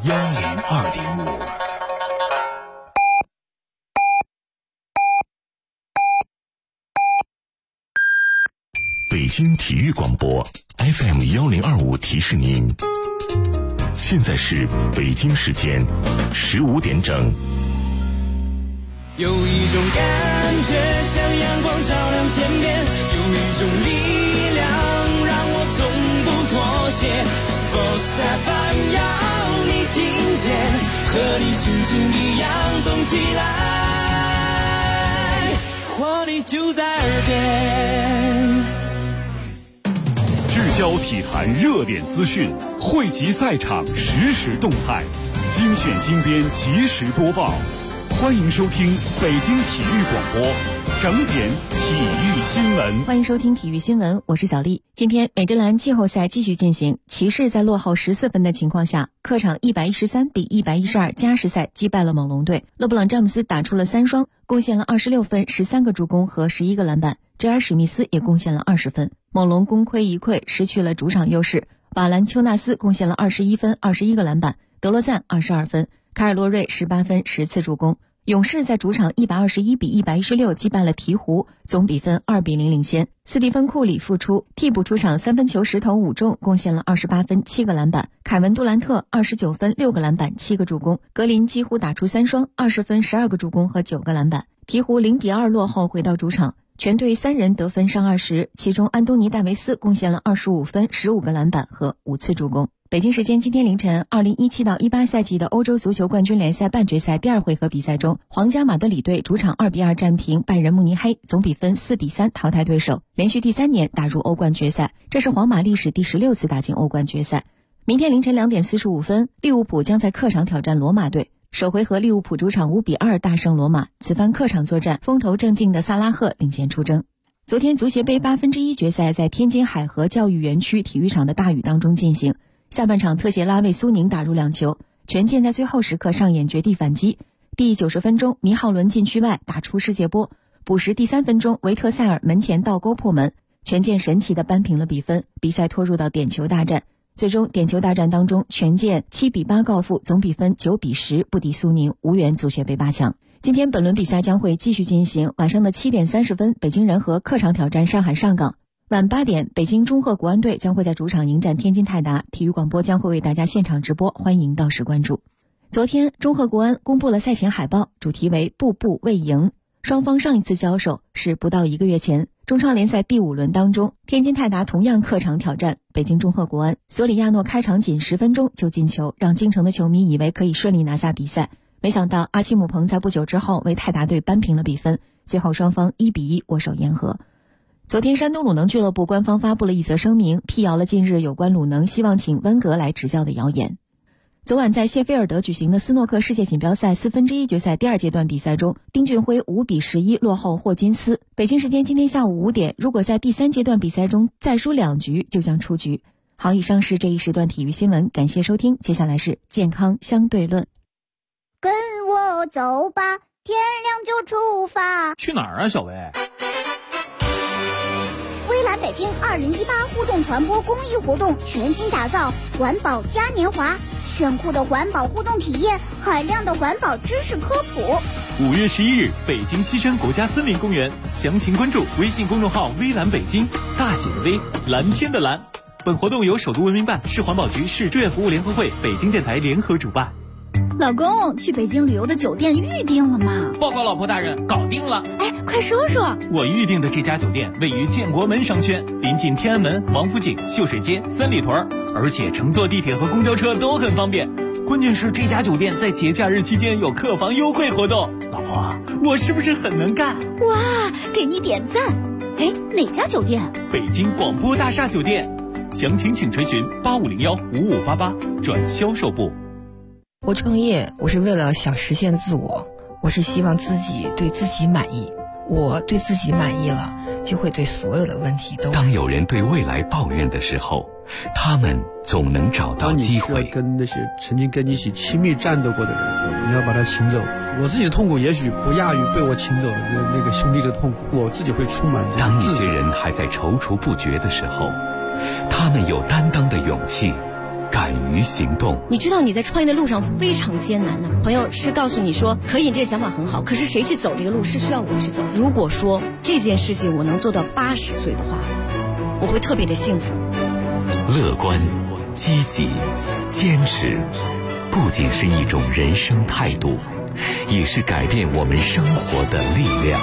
102.5。北京体育广播 FM 1025提示您，现在是北京时间15点整。 有一种感觉像阳光照亮天边，有一种力量让我从不妥协。Sports FM 要你听见，和你心情一样动起来，活力就在耳边。 聚焦体坛热点资讯，汇集赛场实时动态，精选精编及时播报。欢迎收听北京体育广播整点体育新闻。 欢迎收听体育新闻，我是小丽。今天美职篮季后赛继续进行，骑士在落后14分的情况下，客场113比112加时赛击败了猛龙队。勒布朗詹姆斯打出了3双，贡献了26分、13个助攻和11个篮板。詹尔史密斯也贡献了20分。猛龙功亏一篑，失去了主场优势。瓦兰丘纳斯贡献了21分、21个篮板，德罗赞22分，凯尔洛瑞18分、10次助攻。勇士在主场121比116击败了鹈鹕，总比分2比0领先。斯蒂芬库里复出，替补出场3分球10投5中，贡献了28分、7个篮板。凯文杜兰特29分、6个篮板、7个助攻。格林几乎打出3双，20分、12个助攻和9个篮板。鹈鹕0比2落后回到主场，全队3人得分上20，其中安东尼戴维斯贡献了25分、15个篮板和5次助攻。北京时间今天凌晨，2017到18赛季的欧洲足球冠军联赛半决赛第2回合比赛中，皇家马德里队主场2比2战平拜仁慕尼黑，总比分4比3淘汰对手，连续第3年打入欧冠决赛，这是皇马历史第16次打进欧冠决赛。明天凌晨2点45分，利物浦将在客场挑战罗马队。首回合利物浦主场5比2大胜罗马，此番客场作战，风头正劲的萨拉赫领衔出征。昨天足协杯1/8决赛在天津海河教育园区体育场的大雨当中进行，下半场特谢拉为苏宁打入2球，权健在最后时刻上演绝地反击。第90分钟，米浩伦禁区外打出世界波，补时第3分钟，维特塞尔门前倒钩破门，权健神奇地扳平了比分，比赛拖入到点球大战。最终点球大战当中，权健7比8告负，总比分9比10不敌苏宁，无缘足协杯8强。今天本轮比赛将会继续进行，晚上的7点30分，北京人和客场挑战上海上港。晚8点，北京中赫国安队将会在主场迎战天津泰达，体育广播将会为大家现场直播，欢迎到时关注。昨天，中赫国安公布了赛前海报，主题为步步为赢。双方上一次交手是不到1个月前，中超联赛第5轮当中，天津泰达同样客场挑战北京中赫国安，索里亚诺开场仅10分钟就进球，让京城的球迷以为可以顺利拿下比赛，没想到阿奇姆彭在不久之后为泰达队扳平了比分，最后双方1比1握手言和。昨天，山东鲁能俱乐部官方发布了一则声明，辟谣了近日有关鲁能希望请温格来执教的谣言。昨晚在谢菲尔德举行的斯诺克世界锦标赛1/4决赛第2阶段比赛中，丁俊晖5比11落后霍金斯。北京时间今天下午5点，如果在第3阶段比赛中再输2局，就将出局。好，以上是这一时段体育新闻，感谢收听，接下来是健康相对论。 跟我走吧，天亮就出发。 去哪儿啊，小薇？ 微蓝北京2018互动传播公益活动全新打造，环保嘉年华，炫酷的环保互动体验，海量的环保知识科普。 5月11日，北京西山国家森林公园，详情关注微信公众号微蓝北京，大写的微，蓝天的蓝。本活动由首都文明办、市环保局、市志愿服务联合会、北京电台联合主办。 老公，去北京旅游的酒店预定了吗？ 报告老婆大人，搞定了。 哎，快说说。 我预定的这家酒店位于建国门商圈，临近天安门、王府井、秀水街、三里屯，而且乘坐地铁和公交车都很方便。关键是这家酒店在节假日期间有客房优惠活动。老婆，我是不是很能干？ 哇，给你点赞。哎，哪家酒店？ 北京广播大厦酒店。详情请垂询8501-5588转销售部。 我创业，我是为了想实现自我，我是希望自己对自己满意。我对自己满意了，就会对所有的问题都。 当有人对未来抱怨的时候，他们总能找到机会。 当你需要跟那些曾经跟你一起亲密战斗过的人，你要把他请走。我自己的痛苦也许不亚于被我请走的那个兄弟的痛苦，我自己会充满这种当一些人还在踌躇不决的时候，他们有担当的勇气， 敢于行动。 你知道你在创业的路上非常艰难的，朋友是告诉你说可以，这个想法很好，可是谁去走这个路是需要我去走。如果说这件事情我能做到80岁的话，我会特别的幸福。 乐观、积极、坚持，不仅是一种人生态度，也是改变我们生活的力量。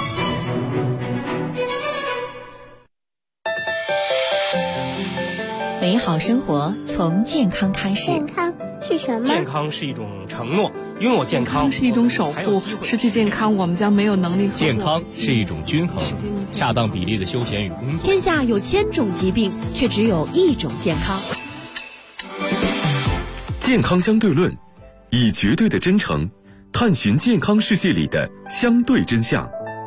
美好生活从健康开始。 健康是什么？ 健康是一种承诺，拥有健康是一种守护，失去健康我们将没有能力。 健康是一种均衡，恰当比例的休闲与工作。 天下有1000种疾病，却只有1种健康。 健康相对论，以绝对的真诚探寻健康世界里的相对真相。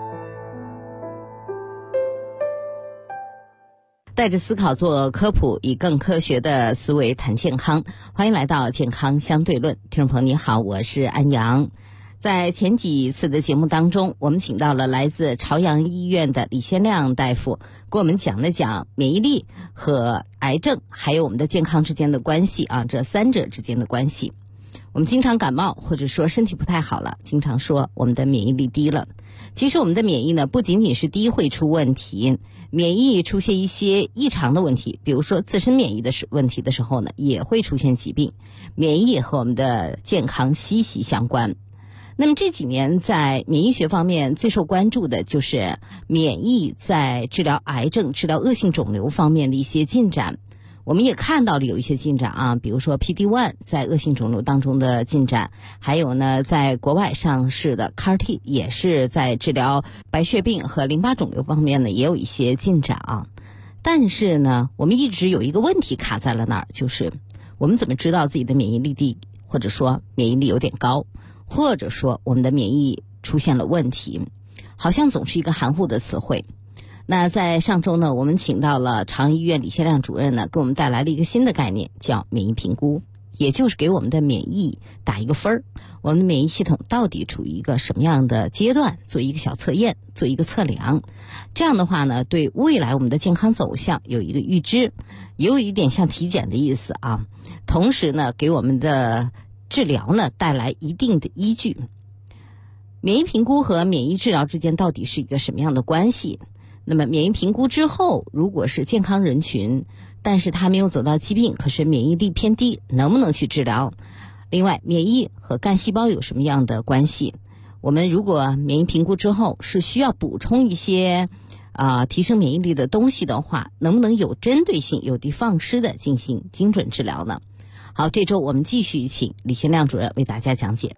带着思考做科普，以更科学的思维谈健康。欢迎来到健康相对论。听众朋友你好，我是安阳。在前几次的节目当中，我们请到了来自朝阳医院的李先亮大夫，给我们讲了讲免疫力和癌症还有我们的健康之间的关系啊，这三者之间的关系。我们经常感冒或者说身体不太好了，经常说我们的免疫力低了。其实我们的免疫呢，不仅仅是低会出问题，免疫出现一些异常的问题，比如说自身免疫的问题的时候呢，也会出现疾病。免疫和我们的健康息息相关。那么这几年在免疫学方面最受关注的就是免疫在治疗癌症、治疗恶性肿瘤方面的一些进展。我们也看到了有一些进展啊，比如说 PD-1 在恶性肿瘤当中的进展，还有呢在国外上市的 CAR-T 也是在治疗白血病和淋巴肿瘤方面呢也有一些进展啊。但是呢我们一直有一个问题卡在了那儿，就是我们怎么知道自己的免疫力低，或者说免疫力有点高，或者说我们的免疫出现了问题，好像总是一个含糊的词汇。那在上周呢，我们请到了朝阳医院李先亮主任呢，给我们带来了一个新的概念，叫免疫评估，也就是给我们的免疫打一个分儿，我们的免疫系统到底处于一个什么样的阶段，做一个小测验，做一个测量。这样的话呢，对未来我们的健康走向有一个预知，也有一点像体检的意思啊。同时呢，给我们的治疗呢带来一定的依据。免疫评估和免疫治疗之间到底是一个什么样的关系？那么免疫评估之后，如果是健康人群，但是他没有走到疾病，可是免疫力偏低，能不能去治疗？另外，免疫和干细胞有什么样的关系？我们如果免疫评估之后是需要补充一些提升免疫力的东西的话，能不能有针对性、有的放矢的进行精准治疗呢？好，这周我们继续请李先亮主任为大家讲解。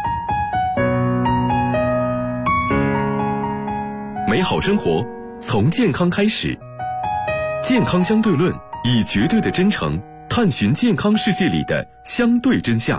美好生活从健康开始，健康相对论，以绝对的真诚探寻健康世界里的相对真相。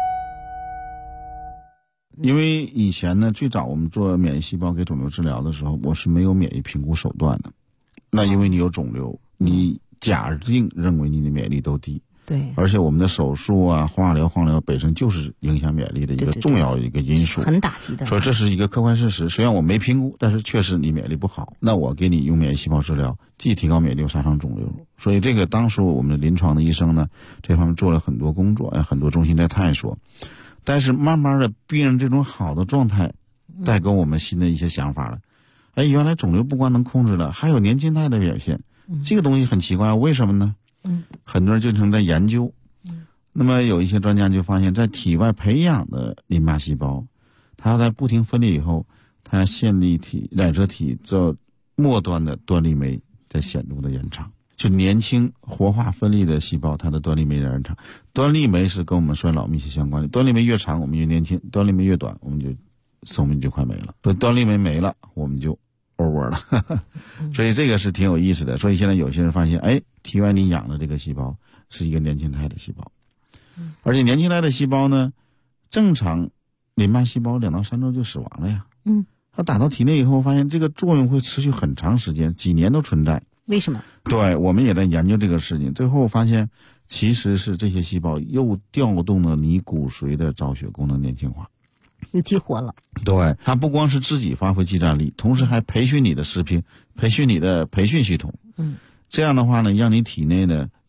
因为以前呢，最早我们做免疫细胞给肿瘤治疗的时候，我是没有免疫评估手段的。那因为你有肿瘤，你假定认为你的免疫力都低。 对， 而且我们的手术啊、化疗、放疗本身就是影响免疫力的一个重要的一个因素， 很打击的。 所以这是一个客观事实。虽然我没评估，但是确实你免疫力不好，那我给你用免疫细胞治疗，既提高免疫力又杀伤肿瘤。所以这个当时我们的临床的医生呢，这方面做了很多工作，很多中心在探索。但是慢慢的，病人这种好的状态，带给我们新的一些想法了。原来肿瘤不光能控制了，还有年轻态的表现。这个东西很奇怪，为什么呢？很多人就正在研究。那么有一些专家就发现，在体外培养的淋巴细胞，它在不停分裂以后，它线粒体、染色体这末端的端粒酶在显著的延长。就年轻活化分裂的细胞，它的端粒酶延长。端粒酶是跟我们衰老密切相关的，端粒酶越长我们越年轻，端粒酶越短我们就寿命就快没了。所以端粒酶没了我们就 over 了所以这个是挺有意思的。所以现在有些人发现，体外里养的这个细胞是一个年轻态的细胞，而且年轻态的细胞呢，正常淋巴细胞2到3周就死亡了呀。它打到体内以后，发现这个作用会持续很长时间，几年都存在。 为什么？ 对，我们也在研究这个事情，最后发现其实是这些细胞又调动了你骨髓的造血功能年轻化， 又激活了。 对，它不光是自己发挥技战力，同时还培训你的士兵，培训你的培训系统。这样的话呢，让你体内呢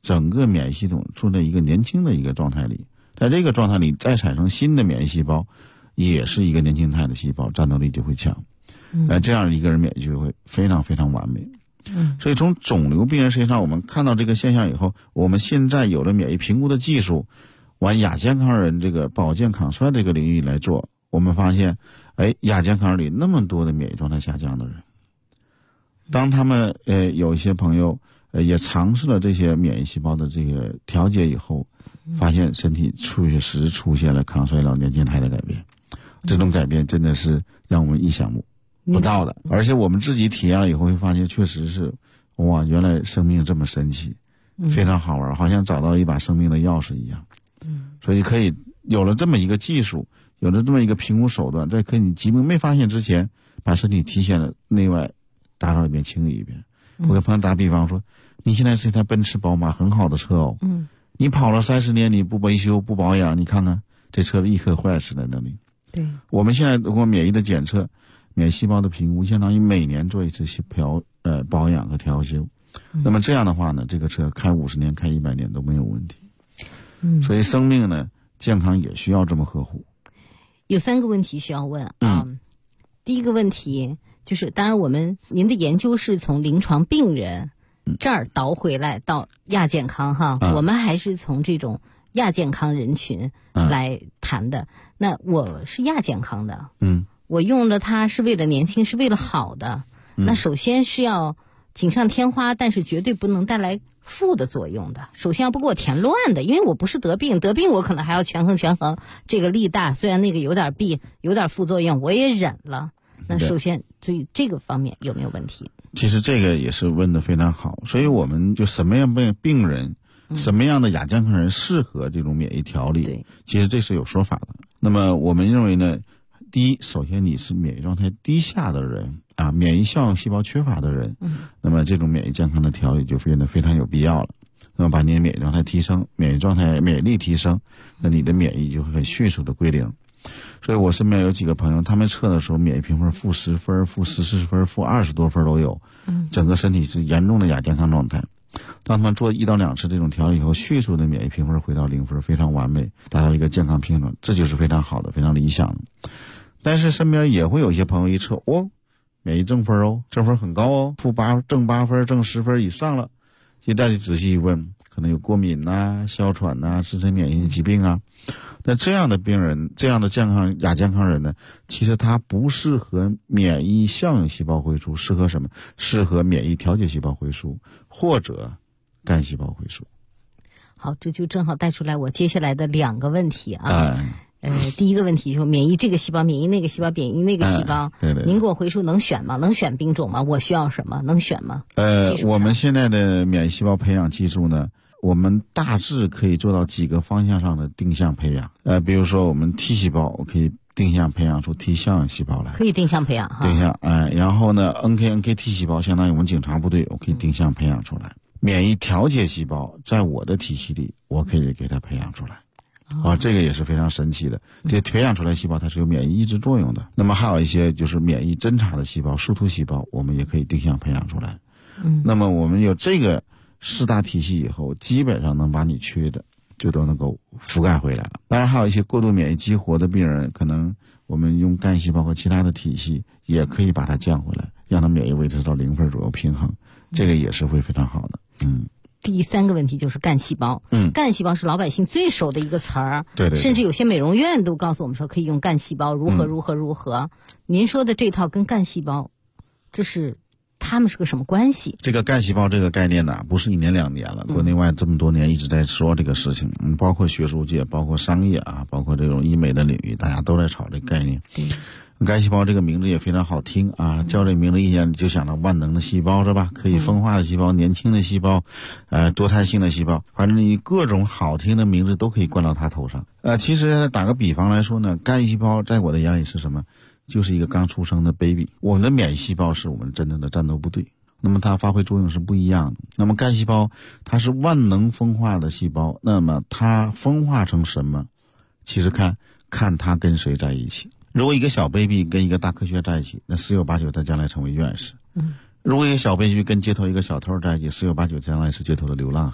整个免疫系统处在一个年轻的一个状态里，在这个状态里再产生新的免疫细胞，也是一个年轻态的细胞，战斗力就会强。这样一个人免疫就会非常非常完美。所以从肿瘤病人身上我们看到这个现象以后，我们现在有了免疫评估的技术，往亚健康人这个保健抗衰这个领域来做，我们发现亚健康人里那么多的免疫状态下降的人，当他们有一些朋友也尝试了这些免疫细胞的这个调节以后，发现身体确实出现了抗衰老年轻态的改变。这种改变真的是让我们意想不到的，而且我们自己体验了以后会发现，确实是哇，原来生命这么神奇，非常好玩，好像找到一把生命的钥匙一样。所以可以有了这么一个技术，有了这么一个评估手段，在可以你疾病没发现之前，把身体体现的内外打扫一遍清理一遍。我跟朋友打比方说，你现在是一台奔驰宝马很好的车哦，你跑了30年你不维修不保养，你看看这车立刻坏死在那里。 对， 我们现在通过免疫的检测，免疫细胞的评估，相当于每年做一次保养和调修。那么这样的话呢，这个车开50年开100年都没有问题。所以生命呢，健康也需要这么呵护。 有3个问题需要问啊。第一个问题就是，当然您的研究是从临床病人这儿倒回来到亚健康哈，我们还是从这种亚健康人群来谈的。那我是亚健康的，我用了它是为了年轻，是为了好的。那首先是要锦上添花，但是绝对不能带来负的作用的。首先要不给我填乱的，因为我不是得病我可能还要权衡这个力大，虽然那个有点弊，有点副作用，我也忍了。那首先所以这个方面有没有问题？ 其实这个也是问得非常好，所以我们就什么样的病人，什么样的亚健康人适合这种免疫调理，其实这是有说法的。那么我们认为呢，第一，首先你是免疫状态低下的人啊，免疫效应细胞缺乏的人，那么这种免疫健康的调理就变得非常有必要了。那么把你的免疫状态提升，免疫力提升，那你的免疫就会很迅速的归零。所以我身边有几个朋友，他们测的时候免疫评分-10分、-14分、-20多分都有，整个身体是严重的亚健康状态。当他们做1到2次这种调理以后，迅速的免疫评分回到0分，非常完美，达到一个健康平衡，这就是非常好的，非常理想的。但是身边也会有一些朋友一测，免疫正分正分很高正8分、正10分以上了。现在你仔细一问，可能有过敏哮喘自身免疫疾病啊。那这样的病人，这样的亚健康人呢，其实他不适合免疫效应细胞回输，适合什么？适合免疫调节细胞回输或者干细胞回输。 好，这就正好带出来我接下来的2个问题啊。第一个问题就是免疫这个细胞，免疫那个细胞，免疫那个细胞。 对。 您给我回数能选吗？能选兵种吗？我需要什么？能选吗？ 我们现在的免疫细胞培养技术呢，我们大致可以做到几个方向上的定向培养。比如说我们 T 细胞，我可以定向培养出 T 效应细胞来。 可以定向培养哈。 定向，然后呢 NKT 细胞相当于我们警察部队，我可以定向培养出来。免疫调节细胞在我的体系里，我可以给它培养出来。这个也是非常神奇的。这培养出来细胞它是有免疫抑制作用的。那么还有一些就是免疫侦察的细胞，树突细胞，我们也可以定向培养出来。那么我们有这个4大体系以后，基本上能把你缺的就都能够覆盖回来了。当然还有一些过度免疫激活的病人，可能我们用干细胞和其他的体系也可以把它降回来，让它免疫维持到0分左右平衡，这个也是会非常好的。 第3个问题就是干细胞。干细胞是老百姓最熟的一个词儿。 对。 甚至有些美容院都告诉我们说可以用干细胞如何。您说的这套跟干细胞，他们是个什么关系？ 这个干细胞这个概念呢，不是1年2年了，国内外这么多年一直在说这个事情。包括学术界，包括商业包括这种医美的领域，大家都在炒这个概念。干细胞这个名字也非常好听叫这名字一眼你就想到万能的细胞是吧？可以分化的细胞，年轻的细胞，多态性的细胞，反正你各种好听的名字都可以冠到它头上。其实打个比方来说呢，干细胞在我的眼里是什么？就是一个刚出生的 baby。我们的免疫细胞是我们真正的战斗部队，那么它发挥作用是不一样的。那么干细胞它是万能分化的细胞，那么它分化成什么？其实看它跟谁在一起。如果一个小 baby 跟一个大科学在一起，那10有8九他将来成为院士。如果一个小 baby 跟街头一个小偷在一起，10有8九将来是街头的流浪汉。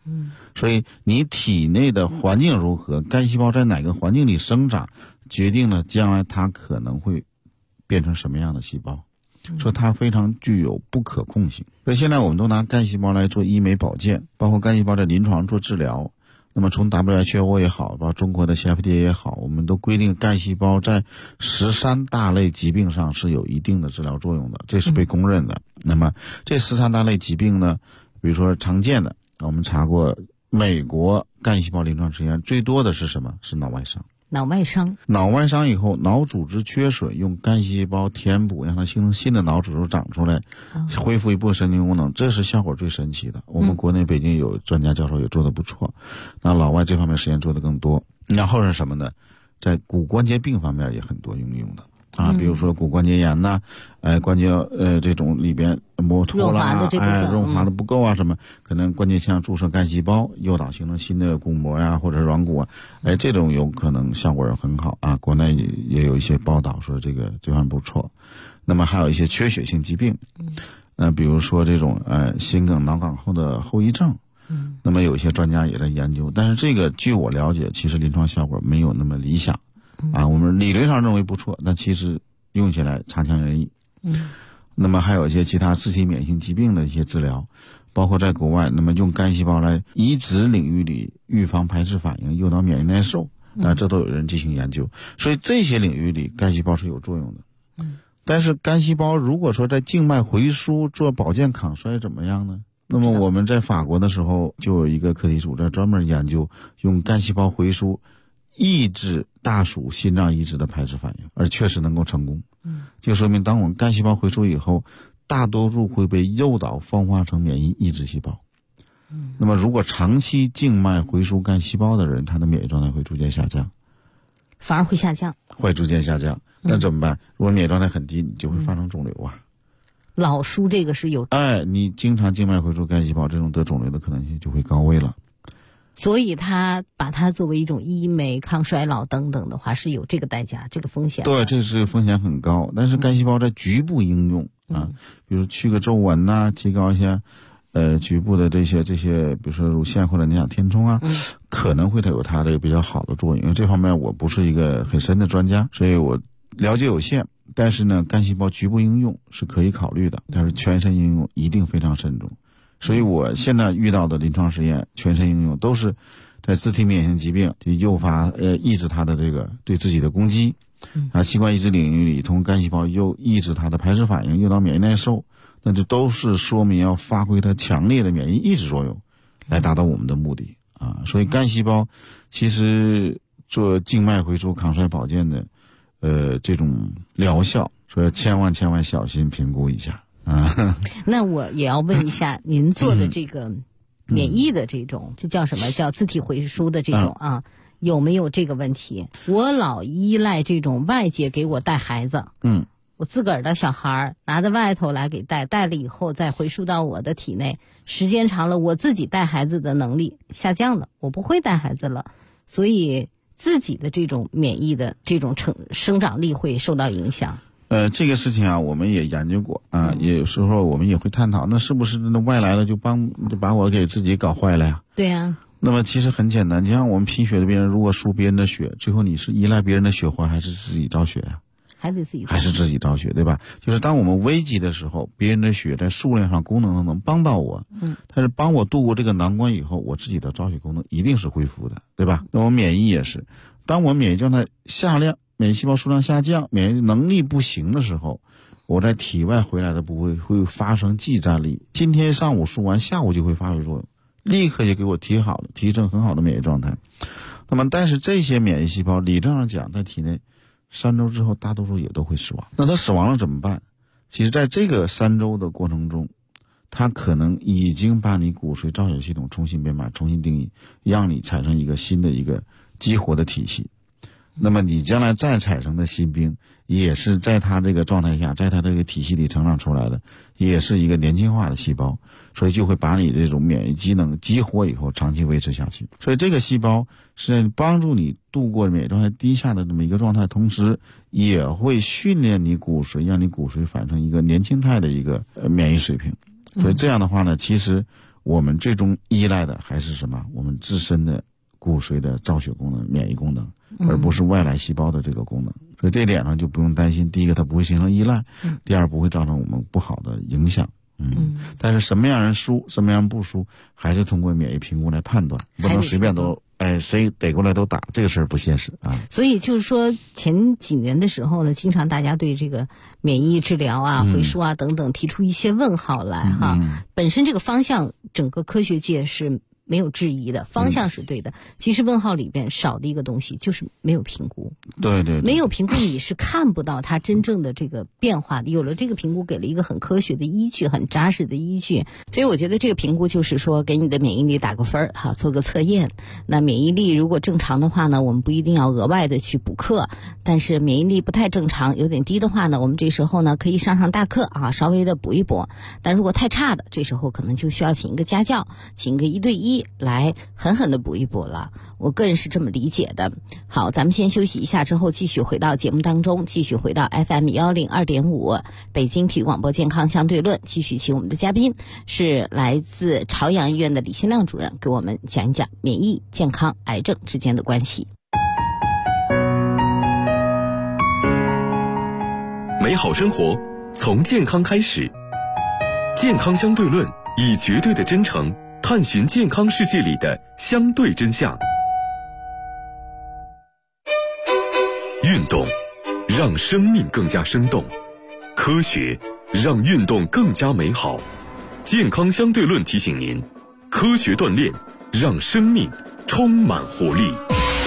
所以你体内的环境如何，干细胞在哪个环境里生长，决定了将来它可能会变成什么样的细胞，所以它非常具有不可控性。所以现在我们都拿干细胞来做医美保健，包括干细胞在临床做治疗。那么从 WHO 也好，包括中国的 CFDA 也好，我们都规定干细胞在13大类疾病上是有一定的治疗作用的，这是被公认的。那么这13大类疾病呢，比如说常见的，我们查过美国干细胞临床实验最多的是什么？是脑外伤。脑外伤以后，脑组织缺损，用干细胞填补，让它形成新的脑组织长出来，恢复一部分神经功能，这是效果最神奇的。我们国内北京有专家教授也做得不错，那老外这方面实验做得更多。然后是什么呢？在骨关节病方面也很多应用的。比如说骨关节炎呐，关节这种里边磨脱啦，润滑的不够啊，什么可能关节腔注射干细胞，诱导形成新的骨膜呀，或者软骨啊，这种有可能效果很好啊。国内也有一些报道说这方面不错。那么还有一些缺血性疾病，比如说这种心梗、脑梗后的后遗症，那么有一些专家也在研究，但是这个据我了解，其实临床效果没有那么理想。我们理论上认为不错，但其实用起来差强人意。那么还有一些其他自体免疫性疾病的一些治疗，包括在国外，那么用干细胞来移植领域里预防排斥反应、诱导免疫耐受，这都有人进行研究。所以这些领域里干细胞是有作用的。但是干细胞如果说在静脉回输做保健抗衰怎么样呢？那么我们在法国的时候就有一个课题组在专门研究用干细胞回输抑制大鼠心脏移植的排斥反应，而确实能够成功。就说明当我们干细胞回输以后，大多数会被诱导分化成免疫抑制细胞。那么如果长期静脉回输干细胞的人，他的免疫状态会逐渐下降， 反而会下降， 会逐渐下降。那怎么办？如果免疫状态很低，你就会发生肿瘤啊。 老输这个是有你经常静脉回输干细胞，这种得肿瘤的可能性就会高位了。 所以他把它作为一种医美、抗衰老等等的话，是有这个代价、这个风险。 对，这是风险很高。但是干细胞在局部应用比如去个皱纹呐，提高一下局部的这些，比如说乳腺或者你想填充啊，可能会有它的比较好的作用。因为这方面我不是一个很深的专家，所以我了解有限。但是呢，干细胞局部应用是可以考虑的，但是全身应用一定非常慎重。所以我现在遇到的临床实验全身应用都是在自体免疫性疾病就诱发抑制它的这个对自己的攻击，器官移植领域里通过干细胞又抑制它的排斥反应，诱导免疫耐受，那就都是说明要发挥它强烈的免疫抑制作用来达到我们的目的所以干细胞其实做静脉回输抗衰保健的这种疗效，所以千万小心评估一下。 那我也要问一下，您做的这个免疫的这种，这叫什么？叫自体回输的这种有没有这个问题？我老依赖这种外界给我带孩子，我自个儿的小孩拿到外头来给带了以后再回输到我的体内，时间长了，我自己带孩子的能力下降了，我不会带孩子了，所以自己的这种免疫的这种生长力会受到影响。 这个事情我们也研究过也有时候我们也会探讨，那是不是那外来的就把我给自己搞坏了呀？ 对呀。 那么其实很简单，就像我们贫血的病人，如果输别人的血，最后你是依赖别人的血活还是自己造血呀？ 还得自己造血， 还是自己造血，对吧？就是当我们危急的时候，别人的血在数量上、功能上能帮到我，但是帮我度过这个难关以后，我自己的造血功能一定是恢复的，对吧？那我免疫也是，当我免疫状态下降，免疫细胞数量下降，免疫能力不行的时候，我在体外回来的部位会发生继战力，今天上午输完，下午就会发挥作用，立刻就给我提升很好的免疫状态。那么但是这些免疫细胞理论上讲在体内3周之后大多数也都会死亡。那它死亡了怎么办？其实在这个3周的过程中，它可能已经把你骨髓造血系统重新编码、重新定义，让你产生一个新的一个激活的体系。那么你将来再产生的新兵，也是在它这个状态下，在它这个体系里成长出来的，也是一个年轻化的细胞，所以就会把你这种免疫机能激活以后长期维持下去。所以这个细胞是在帮助你度过免疫状态低下的这么一个状态，同时也会训练你骨髓，让你骨髓反成一个年轻态的一个免疫水平。所以这样的话呢，其实我们最终依赖的还是什么？我们自身的骨髓的造血功能、免疫功能，而不是外来细胞的这个功能。所以这点上就不用担心，第一个它不会形成依赖，第二不会造成我们不好的影响。但是什么样人输，什么样不输，还是通过免疫评估来判断，不能随便都谁逮过来都打，这个事儿不现实啊。 所以就是说，前几年的时候呢，经常大家对这个免疫治疗啊、回输啊等等提出一些问号来哈。本身这个方向，整个科学界是没有质疑的，方向是对的。其实问号里边少的一个东西就是没有评估。 对， 没有评估你是看不到它真正的这个变化的。有了这个评估，给了一个很科学的依据，很扎实的依据。所以我觉得这个评估就是说给你的免疫力打个分哈，做个测验。那免疫力如果正常的话呢，我们不一定要额外的去补课，但是免疫力不太正常，有点低的话呢，我们这时候呢可以上大课啊，稍微的补一补。但如果太差的，这时候可能就需要请一个家教，请一个1对1来狠狠的补一补了。我个人是这么理解的。好，咱们先休息一下，之后继续回到节目当中，继续回到 FM 102.5北京体育广播健康相对论，继续请我们的嘉宾是来自朝阳医院的李新亮主任，给我们讲一讲免疫、健康、癌症之间的关系。 美好生活从健康开始，健康相对论以绝对的真诚探寻健康世界里的相对真相。运动让生命更加生动，科学让运动更加美好。健康相对论提醒您，科学锻炼让生命充满活力。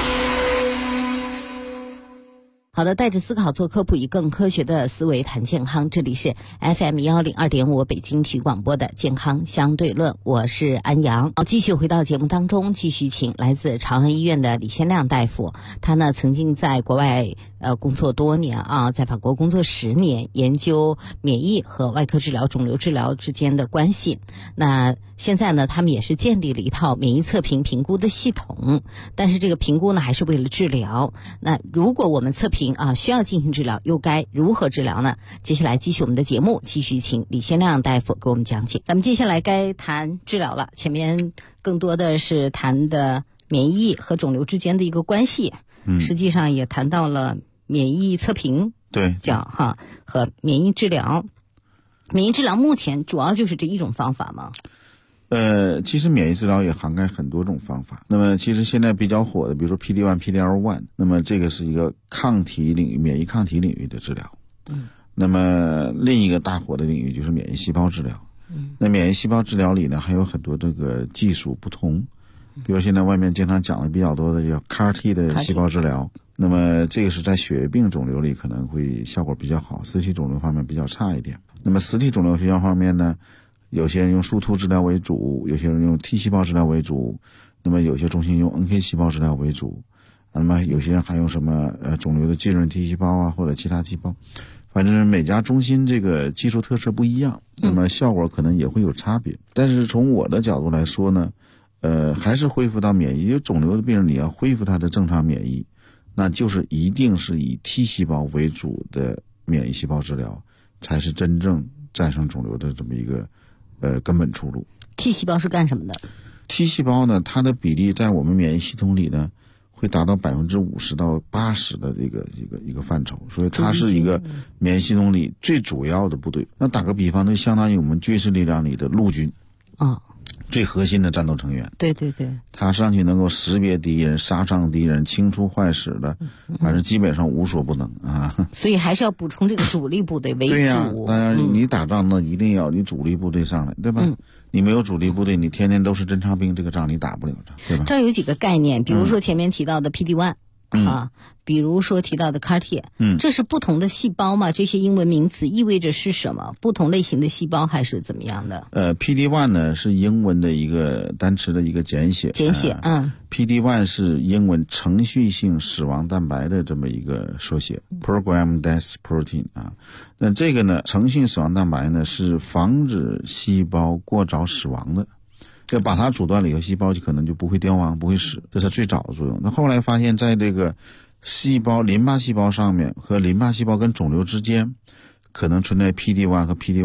好的，带着思考做科普，以更科学的思维谈健康。这里是 FM 102.5北京体育广播的健康相对论，我是安阳。好，继续回到节目当中，继续请来自朝阳医院的李先亮大夫。他呢曾经在国外工作多年啊，在法国工作10年，研究免疫和外科治疗、肿瘤治疗之间的关系。那现在呢，他们也是建立了一套免疫测评评估的系统，但是这个评估呢还是为了治疗。那如果我们测评需要进行治疗，又该如何治疗呢？接下来继续我们的节目，继续请李先亮大夫给我们讲解。咱们接下来该谈治疗了，前面更多的是谈的免疫和肿瘤之间的一个关系，实际上也谈到了免疫测评， 对， 讲哈和免疫治疗。免疫治疗目前主要就是这一种方法吗？ 其实免疫治疗也涵盖很多种方法。那么其实现在比较火的，比如说 PD-1、PD-L1， 那么这个是一个抗体领域、免疫抗体领域的治疗。那么另一个大火的领域就是免疫细胞治疗。那免疫细胞治疗里呢，还有很多这个技术不同，比如现在外面经常讲的比较多的叫 CAR-T 的细胞治疗。那么这个是在血液病肿瘤里可能会效果比较好，实体肿瘤方面比较差一点。那么实体肿瘤学校方面呢，有些人用树突治疗为主，有些人用 T 细胞治疗为主，那么有些中心用 NK 细胞治疗为主，那么有些人还用什么肿瘤的浸润 T 细胞啊，或者其他细胞，反正每家中心这个技术特色不一样，那么效果可能也会有差别。但是从我的角度来说呢，还是恢复到免疫，因为肿瘤的病人你要恢复他的正常免疫，那就是一定是以 T 细胞为主的免疫细胞治疗，才是真正战胜肿瘤的这么一个根本出路。 T 细胞是干什么的？ T 细胞呢，它的比例在我们免疫系统里呢，会达到50%到80%的一个范畴，所以它是一个免疫系统里最主要的部队。那打个比方，就相当于我们军事力量里的陆军最核心的战斗成员。 对对对， 它上去能够识别敌人、杀伤敌人、清除坏使的，反正基本上无所不能啊。 所以还是要补充这个主力部队为主。 对呀，当然你打仗呢，一定要你主力部队上来，对吧？你没有主力部队，你天天都是侦察兵，这个仗你打不了仗，对吧？ 这儿有几个概念，比如说前面提到的 PD-1。比如说提到的 CAR-T， 这是不同的细胞吗？这些英文名词意味着是什么？不同类型的细胞还是怎么样的 ？PD-1 呢是英文的一个单词的一个简写。PD-1 是英文程序性死亡蛋白的这么一个缩写 ，Program Death Protein 啊。那这个呢，程序性死亡蛋白呢是防止细胞过早死亡的。就把它阻断了以后，细胞就可能就不会凋亡，不会死，这是最早的作用。那后来发现，在这个细胞淋巴细胞上面和淋巴细胞跟肿瘤之间，可能存在 PD-1 和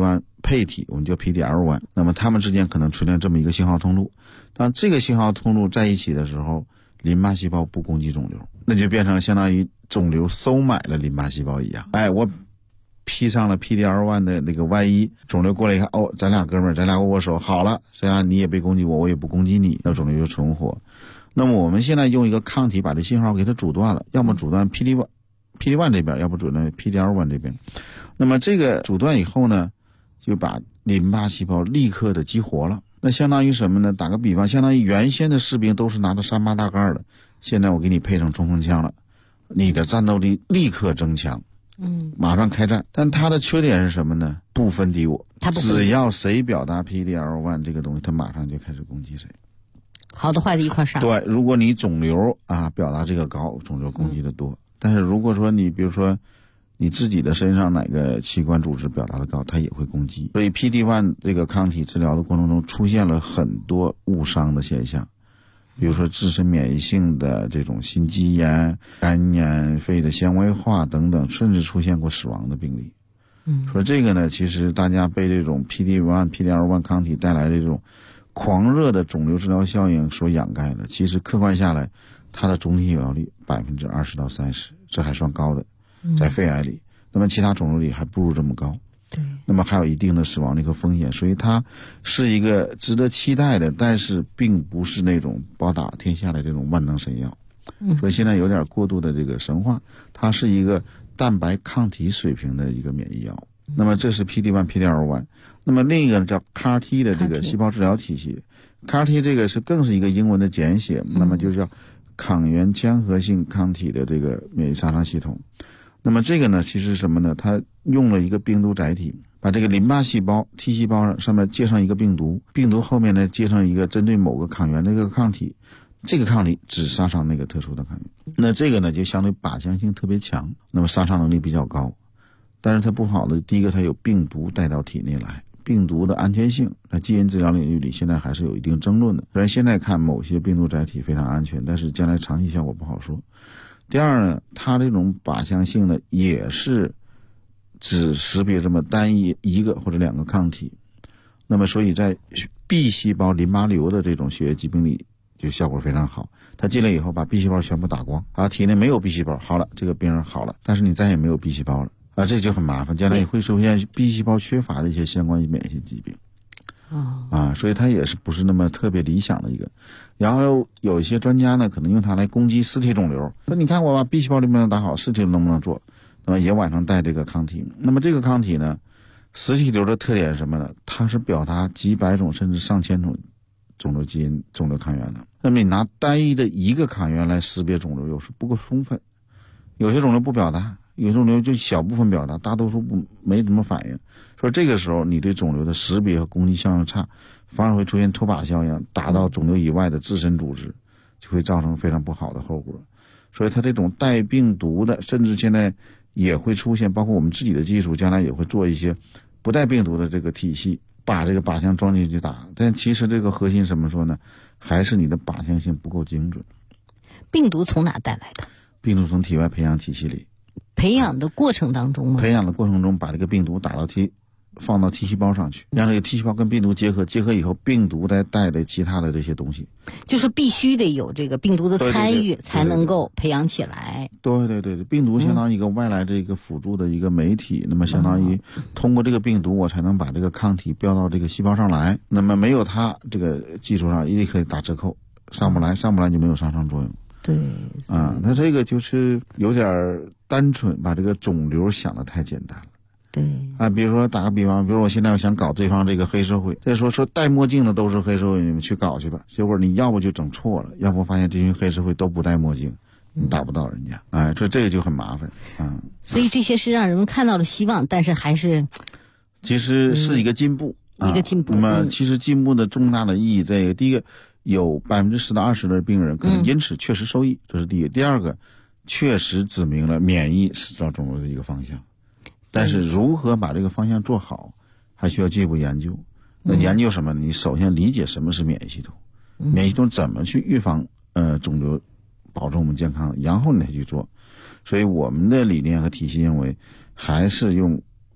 配体，我们叫 PD-L1， 那么它们之间可能存在这么一个信号通路。当这个信号通路在一起的时候，淋巴细胞不攻击肿瘤，那就变成相当于肿瘤收买了淋巴细胞一样。我披上了 PD-L1 的那个外衣，肿瘤过来一看，咱俩哥们儿，咱俩握握手，好了，这样你也被攻击我也不攻击你，那肿瘤就存活。那么我们现在用一个抗体把这信号给它阻断了，要么阻断 PD-1 这边，要不阻断 PD-L1 这边。那么这个阻断以后呢，就把淋巴细胞立刻的激活了。那相当于什么呢？打个比方，相当于原先的士兵都是拿着38大盖的，现在我给你配上冲锋枪了，你的战斗力立刻增强，马上开战。但它的缺点是什么呢？不分敌我，只要谁表达 PD-L1 这个东西，它马上就开始攻击谁。 好的坏的一块上。 对，如果你肿瘤表达这个高，肿瘤攻击的多。但是如果说你比如说你自己的身上哪个器官组织表达的高，它也会攻击。所以 PD-1 这个抗体治疗的过程中出现了很多误伤的现象，比如说自身免疫性的这种心肌炎、肝炎、肺的纤维化等等，甚至出现过死亡的病例。说这个呢，其实大家被这种 PD-L1 抗体带来的这种狂热的肿瘤治疗效应所掩盖了。其实客观下来，它的总体有效率20%到30%，这还算高的，在肺癌里。那么其他肿瘤里还不如这么高。那么还有一定的死亡的一个风险，所以它是一个值得期待的，但是并不是那种包打天下的这种万能神药。所以现在有点过度的这个神话，它是一个蛋白抗体水平的一个免疫药。那么这是 PD-1 PD-L1。那么另一个叫 CAR-T 的这个细胞治疗体系， CAR-T 这个更是一个英文的简写，那么就叫抗原浆合性抗体的这个免疫杀伤系统。那么这个呢，其实是什么呢？它用了一个病毒载体，把这个淋巴细胞 T 细胞上面接上一个病毒，病毒后面呢接上一个针对某个抗原的一个抗体，这个抗体只杀伤那个特殊的抗原。那这个呢就相对靶向性特别强，那么杀伤能力比较高。但是它不好的，第一个它有病毒带到体内来，病毒的安全性在基因治疗领域里现在还是有一定争论的。虽然现在看某些病毒载体非常安全，但是将来长期效果不好说。第二呢，它这种靶向性呢也是只识别这么单一个或者2个抗体，那么所以在 B 细胞淋巴瘤的这种血液疾病里就效果非常好。它进来以后把 B 细胞全部打光，体内没有 B 细胞，好了，这个病人好了，但是你再也没有 B 细胞了这就很麻烦，将来也会出现 B 细胞缺乏的一些相关免疫性疾病。所以它也是不是那么特别理想的一个。然后有一些专家呢，可能用它来攻击实体肿瘤，说你看我把 B 细胞能不能打好，实体能不能做，那么也往上带这个抗体。那么这个抗体呢，实体瘤的特点是什么呢？它是表达几百种甚至上千种肿瘤基因、肿瘤抗原的。那么你拿单一的一个抗原来识别肿瘤，有时不够充分，有些肿瘤不表达，有些肿瘤就小部分表达，大多数没什么反应。说这个时候你对肿瘤的识别和攻击效应差，反而会出现脱靶效应，打到肿瘤以外的自身组织，就会造成非常不好的后果。所以它这种带病毒的，甚至现在也会出现，包括我们自己的技术将来也会做一些不带病毒的这个体系，把这个靶向装进去打。但其实这个核心怎么说呢？还是你的靶向性不够精准。 病毒从哪带来的？ 病毒从体外培养体系里。 培养的过程当中吗？ 培养的过程中把这个病毒放到 T 细胞上去，让这个 T 细胞跟病毒结合，结合以后病毒再带的其他的这些东西， 就是必须得有这个病毒的参与才能够培养起来。 对，病毒相当于一个外来的一个辅助的一个媒体，那么相当于通过这个病毒我才能把这个抗体标到这个细胞上来，那么没有它这个技术上一定可以打折扣，上不来就没有杀伤作用。 对那这个就是有点单纯，把这个肿瘤想得太简单了。 对比如说打个比方，比如我现在要想搞对方这个黑社会，这说戴墨镜的都是黑社会，你们去搞去吧。结果你要不就整错了，要不发现这群黑社会都不戴墨镜，你打不到人家。这个就很麻烦所以这些是让人们看到了希望，但是还是其实是一个进步， 一个进步。 那么其实进步的重大的意义在于，第一个有10%到20%的病人可能因此确实受益，这是第一个。第二个，确实指明了免疫是治疗肿瘤的一个方向。但是如何把这个方向做好，还需要进一步研究。那研究什么？你首先理解什么是免疫系统，免疫系统怎么去预防肿瘤，保证我们健康，然后你才去做。所以我们的理念和体系认为，还是用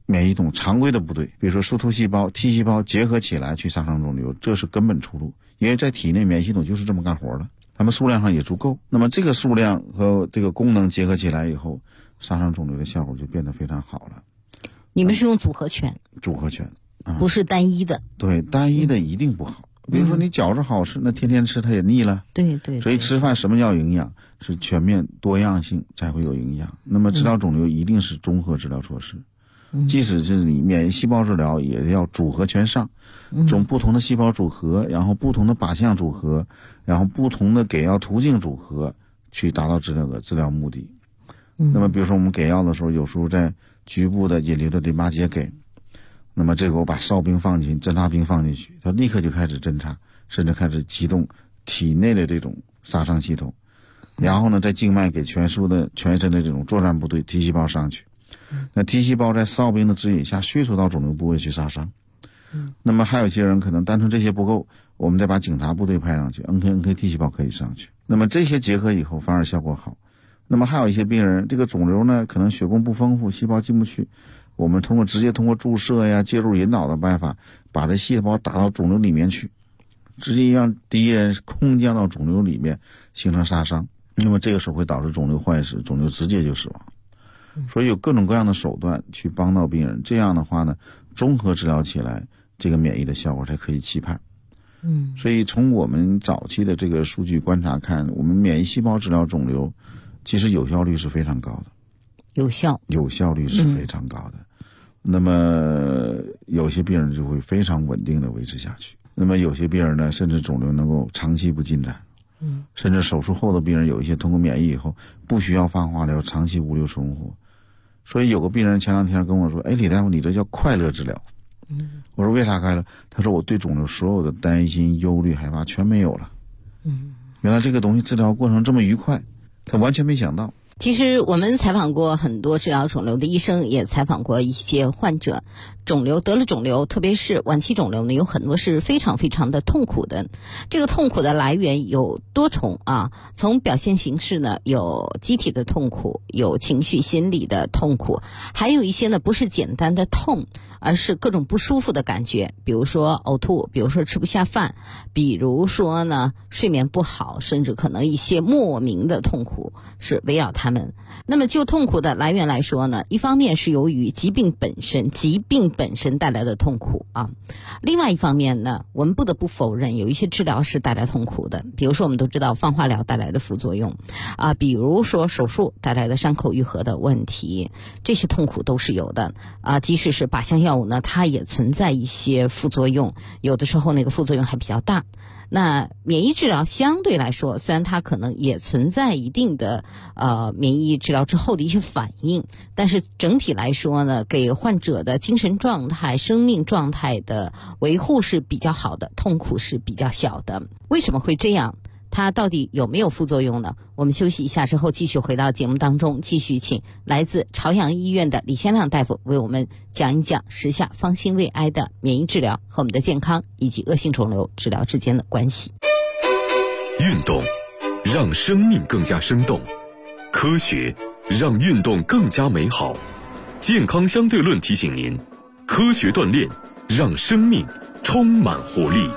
免疫系统常规的部队，比如说树突细胞、T 细胞结合起来去杀伤肿瘤，这是根本出路。因为在体内免疫系统就是这么干活的，它们数量上也足够。那么这个数量和这个功能结合起来以后，杀伤肿瘤的效果就变得非常好了。 你们是用组合拳？ 组合拳， 不是单一的。 对，单一的一定不好。比如说你饺子好吃，那天天吃它也腻了。 对对。 所以吃饭什么叫营养？是全面多样性才会有营养。那么治疗肿瘤一定是综合治疗措施。即使是你免疫细胞治疗，也要组合拳上，从不同的细胞组合，然后不同的靶向组合，然后不同的给药途径组合，去达到治疗目的。那么比如说我们给药的时候，有时候在局部的引流的淋巴结给，那么这个我把哨兵放进去，侦察兵放进去，它立刻就开始侦察，甚至开始启动体内的这种杀伤系统，然后呢在静脉给全身的这种作战部队 T 细胞上去。那 T 细胞在哨兵的指引下迅速到肿瘤部位去杀伤。那么还有些人可能单纯这些不够，我们再把警察部队派上去， NKT 细胞可以上去。那么这些结合以后反而效果好。那么还有一些病人，这个肿瘤呢可能血供不丰富，细胞进不去，我们直接通过注射呀、介入引导的办法，把这细胞打到肿瘤里面去，直接让敌人空降到肿瘤里面形成杀伤。那么这个时候会导致肿瘤坏死，肿瘤直接就死亡。所以有各种各样的手段去帮到病人，这样的话呢，综合治疗起来，这个免疫的效果才可以期盼。所以从我们早期的这个数据观察看，我们免疫细胞治疗肿瘤，其实有效率是非常高的。有效率是非常高的。那么有些病人就会非常稳定的维持下去。那么有些病人呢，甚至肿瘤能够长期不进展。甚至手术后的病人有一些通过免疫以后，不需要放化疗，长期无瘤存活。所以有个病人前两天跟我说，李大夫，你这叫快乐治疗。我说为啥快乐？他说我对肿瘤所有的担心、忧虑、害怕全没有了。原来这个东西治疗过程这么愉快，他完全没想到。 其实我们采访过很多治疗肿瘤的医生，也采访过一些患者。得了肿瘤，特别是晚期肿瘤呢，有很多是非常非常的痛苦的。这个痛苦的来源有多重啊，从表现形式呢，有机体的痛苦，有情绪心理的痛苦，还有一些呢不是简单的痛，而是各种不舒服的感觉，比如说呕吐，比如说吃不下饭，比如说呢睡眠不好，甚至可能一些莫名的痛苦是围绕他们。那么就痛苦的来源来说呢，一方面是由于疾病本身带来的痛苦啊，另外一方面呢，我们不得不否认有一些治疗是带来痛苦的，比如说我们都知道放化疗带来的副作用啊，比如说手术带来的伤口愈合的问题，这些痛苦都是有的啊。即使是靶向药物呢，它也存在一些副作用，有的时候那个副作用还比较大。那免疫治疗相对来说，虽然它可能也存在一定的免疫治疗之后的一些反应，但是整体来说呢，给患者的精神状态、生命状态的维护是比较好的，痛苦是比较小的。为什么会这样？它到底有没有副作用呢？我们休息一下之后继续回到节目当中，继续请来自朝阳医院的李先亮大夫为我们讲一讲时下方兴未艾的免疫治疗和我们的健康以及恶性肿瘤治疗之间的关系。 运动让生命更加生动，科学让运动更加美好。健康相对论提醒您，科学锻炼让生命充满活力。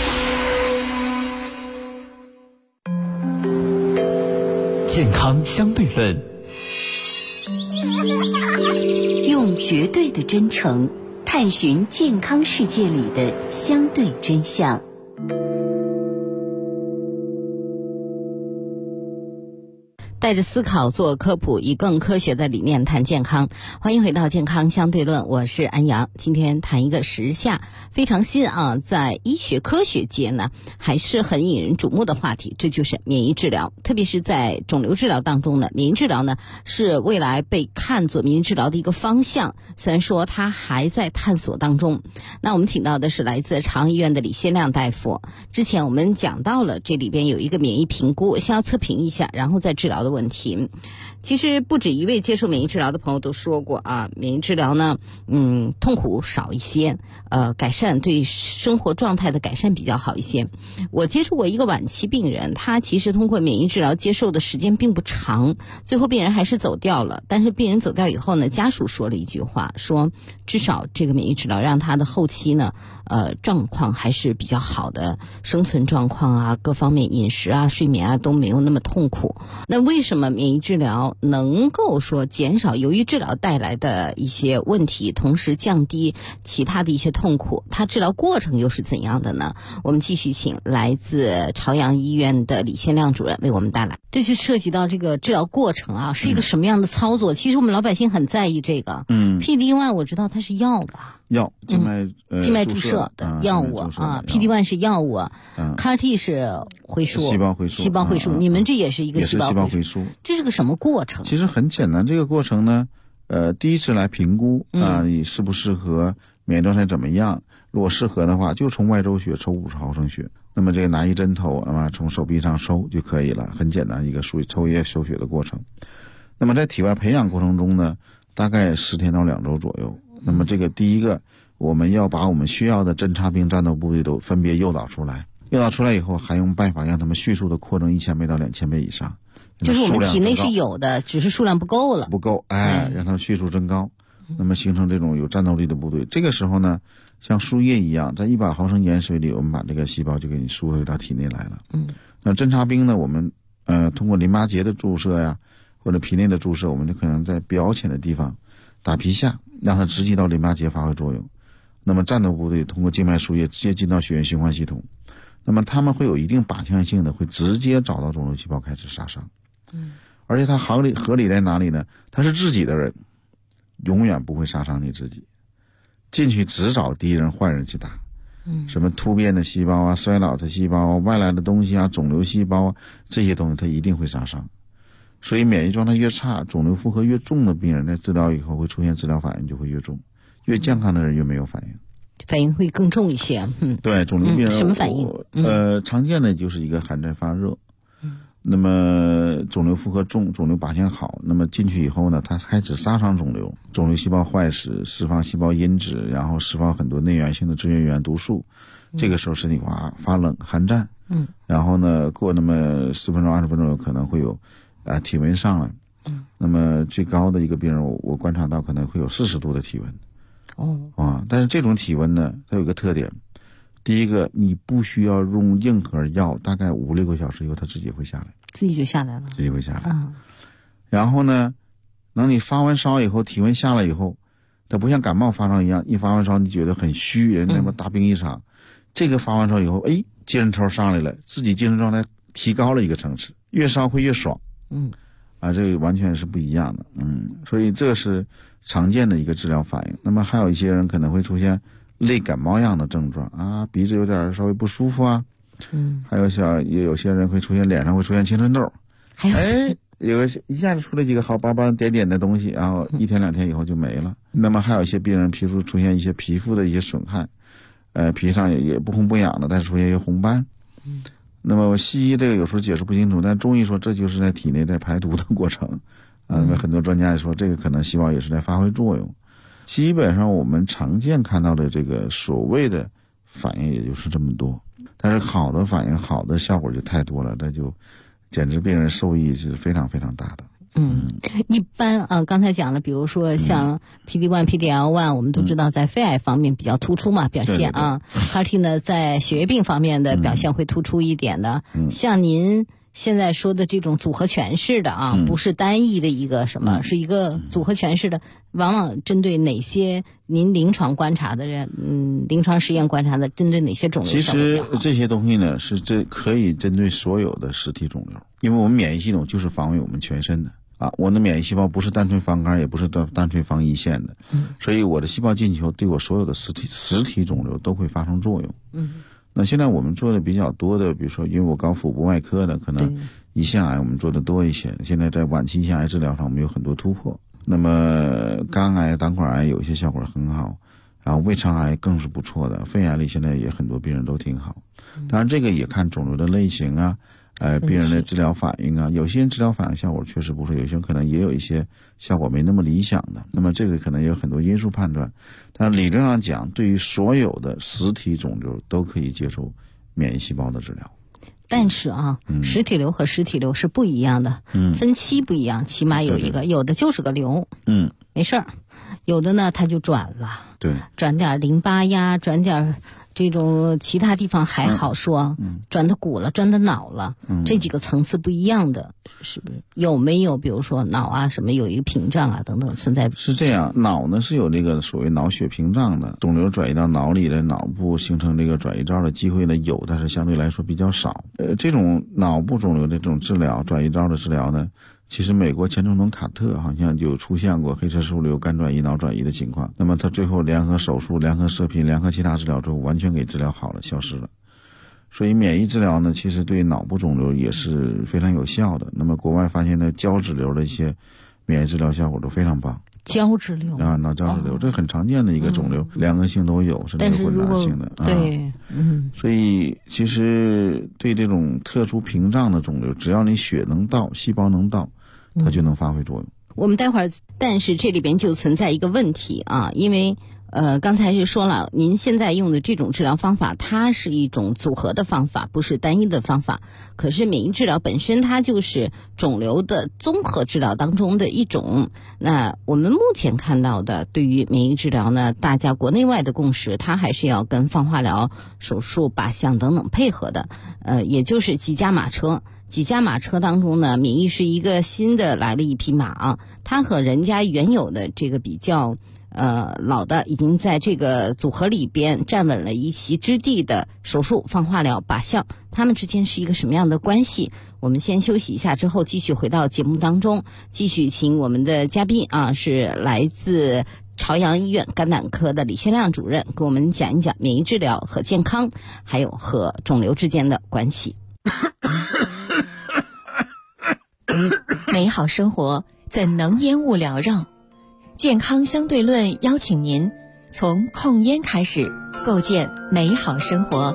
健康相对论， 用绝对的真诚探寻健康世界里的相对真相。 带着思考做科普，以更科学的理念谈健康。欢迎回到健康相对论，我是安阳。今天谈一个时下非常新啊，在医学科学界呢还是很引人瞩目的话题，这就是免疫治疗。特别是在肿瘤治疗当中呢，免疫治疗呢是未来被看作免疫治疗的一个方向，虽然说它还在探索当中。那我们请到的是来自朝阳医院的李先亮大夫。之前我们讲到了这里边有一个免疫评估，先要测评一下，然后在治疗的问题。其实不止一位接受免疫治疗的朋友都说过啊，免疫治疗呢，痛苦少一些，改善对生活状态的改善比较好一些。我接触过一个晚期病人，他其实通过免疫治疗接受的时间并不长，最后病人还是走掉了。但是病人走掉以后呢，家属说了一句话，说至少这个免疫治疗让他的后期呢，状况还是比较好的，生存状况啊，各方面饮食啊、睡眠啊都没有那么痛苦。那为什么免疫治疗能够说减少由于治疗带来的一些问题，同时降低其他的一些痛苦？它治疗过程又是怎样的呢？我们继续请来自朝阳医院的李先亮主任为我们带来。这就涉及到这个治疗过程啊，是一个什么样的操作？其实我们老百姓很在意这个。PD-1 我知道它是药吧？ 静脉注射的药物啊 ，PD-1 是药物，CAR-T 是回溯，细胞回溯，你们这也是一个细胞回溯，这是个什么过程？ 其实很简单，这个过程呢，第一次来评估你适不适合，免疫状态怎么样？如果适合的话，就从外周血抽50毫升血，那么这个拿一针头，那么从手臂上收就可以了，很简单一个抽液收血的过程。那么在体外培养过程中呢，大概10天到2周左右。那么这个第一个，我们要把我们需要的针插兵战斗部队都分别诱导出来，诱导出来以后，还用办法让他们迅速的扩增1000倍到2000倍以上。 就是我们体内是有的，只是数量不够了。 不够，让他们迅速增高，那么形成这种有战斗力的部队。这个时候呢，像输液一样，在100毫升盐水里，我们把这个细胞就给你输回到体内来了。那针插兵呢，我们通过淋巴结的注射呀，或者皮内的注射，我们就可能在表浅的地方打皮下，让它直接到淋巴结发挥作用。那么战斗部队通过静脉输液直接进到血液循环系统，那么他们会有一定靶向性的，会直接找到肿瘤细胞开始杀伤。而且它合理在哪里呢？他是自己的人，永远不会杀伤你自己，进去只找敌人坏人去打。什么突变的细胞啊、衰老的细胞啊、外来的东西啊、肿瘤细胞啊，这些东西它一定会杀伤。所以免疫状态越差，肿瘤负荷越重的病人，在治疗以后会出现治疗反应就会越重，越健康的人越没有反应， 反应会更重一些。 对，肿瘤病人什么反应？ 常见的就是一个寒战发热。那么肿瘤负荷重，肿瘤靶向好，那么进去以后呢，它开始杀伤肿瘤，肿瘤细胞坏死，释放细胞因子，然后释放很多内源性的支援源毒素。这个时候身体发冷寒战。然后呢，过那么10分钟20分钟有可能会有体温上来。那么最高的一个病人，我观察到可能会有40度的体温。但是这种体温呢，它有个特点。第一个，你不需要用任何药，大概5-6个小时以后，它自己会下来， 自己就下来了， 自己会下来。然后呢，等你发完烧以后，体温下来以后，它不像感冒发烧一样，一发完烧你觉得很虚，人那么大病一场。这个发完烧以后，精神头上来了，自己精神状态提高了一个层次，越烧会越爽。这个完全是不一样的。所以这是常见的一个治疗反应。那么还有一些人可能会出现类感冒样的症状啊，鼻子有点稍微不舒服啊。还有也有些人会出现脸上会出现青春痘，一下子出来几个好斑斑点点的东西，然后1天2天以后就没了。那么还有一些病人皮肤出现一些皮肤的一些损害，皮上也不红不痒的，但是出现一些红斑。那么西医这个有时候解释不清楚，但中医说这就是在体内在排毒的过程。那么很多专家也说这个可能细胞也是在发挥作用。基本上我们常见看到的这个所谓的反应也就是这么多，但是好的反应好的效果就太多了，那就简直病人受益是非常非常大的。 一般刚才讲了，比如说像 PD-1、PD-L1，我们都知道在肺癌方面比较突出嘛，表现CAR-T 呢在血液病方面的表现会突出一点的。像您现在说的这种组合拳式的不是单一的一个什么，是一个组合拳式的，往往针对哪些您临床观察的人，临床实验观察的，针对哪些肿瘤？ 其实这些东西呢，可以针对所有的实体肿瘤，因为我们免疫系统就是防卫我们全身的我的免疫细胞不是单纯防肝，也不是单纯防胰腺的，所以我的细胞进球对我所有的实体肿瘤都会发生作用。那现在我们做的比较多的，比如说因为我搞腹部外科的，可能胰腺癌我们做的多一些，现在在晚期胰腺癌治疗上我们有很多突破。那么肝癌、胆管癌有一些效果很好，然后胃肠癌更是不错的，肺癌里现在也很多病人都挺好。当然这个也看肿瘤的类型病人的治疗反应啊，有些人治疗反应效果确实不错，有些人可能也有一些效果没那么理想的，那么这个可能有很多因素判断，但理论上讲，对于所有的实体肿瘤都可以接受免疫细胞的治疗。 但是啊，实体瘤和实体瘤是不一样的，分期不一样，起码有一个，对对对，有的就是个瘤，没事儿，有的呢它就转了， 对， 转点淋巴呀，转点这种其他地方还好说，转到骨了，转到脑了，这几个层次不一样的，是不是？有没有比如说脑啊什么有一个屏障啊等等存在？ 是这样，脑呢是有这个所谓脑血屏障的，肿瘤转移到脑里的脑部形成这个转移灶的机会呢有，但是相对来说比较少。这种脑部肿瘤的这种治疗，转移灶的治疗呢，其实美国前总统卡特好像就出现过黑色素瘤肝转移、脑转移的情况，那么他最后联合手术、联合射频、联合其他治疗之后，完全给治疗好了，消失了。所以免疫治疗呢，其实对脑部肿瘤也是非常有效的。那么国外发现的胶质瘤的一些免疫治疗效果都非常棒。 胶质瘤啊，脑胶质瘤，这很常见的一个肿瘤，两个性都有，甚至有混杂性的。 对， 所以其实对这种特殊屏障的肿瘤，只要你血能到，细胞能到，它就能发挥作用。 我们待会儿，但是这里边就存在一个问题啊，因为刚才是说了，您现在用的这种治疗方法，它是一种组合的方法，不是单一的方法。可是免疫治疗本身它就是肿瘤的综合治疗当中的一种。那我们目前看到的对于免疫治疗呢，大家国内外的共识，它还是要跟放化疗、手术、靶向等等配合的。也就是几驾马车。几驾马车当中呢，免疫是一个新的来了一匹马啊，它和人家原有的这个比较老的已经在这个组合里边站稳了一席之地的手术、放化疗、靶向，它们之间是一个什么样的关系？我们先休息一下，之后继续回到节目当中，继续请我们的嘉宾啊，是来自朝阳医院肝胆科的李先亮主任，给我们讲一讲免疫治疗和健康，还有和肿瘤之间的关系。 美好生活怎能烟雾缭绕？健康相对论邀请您从控烟开始，构建美好生活。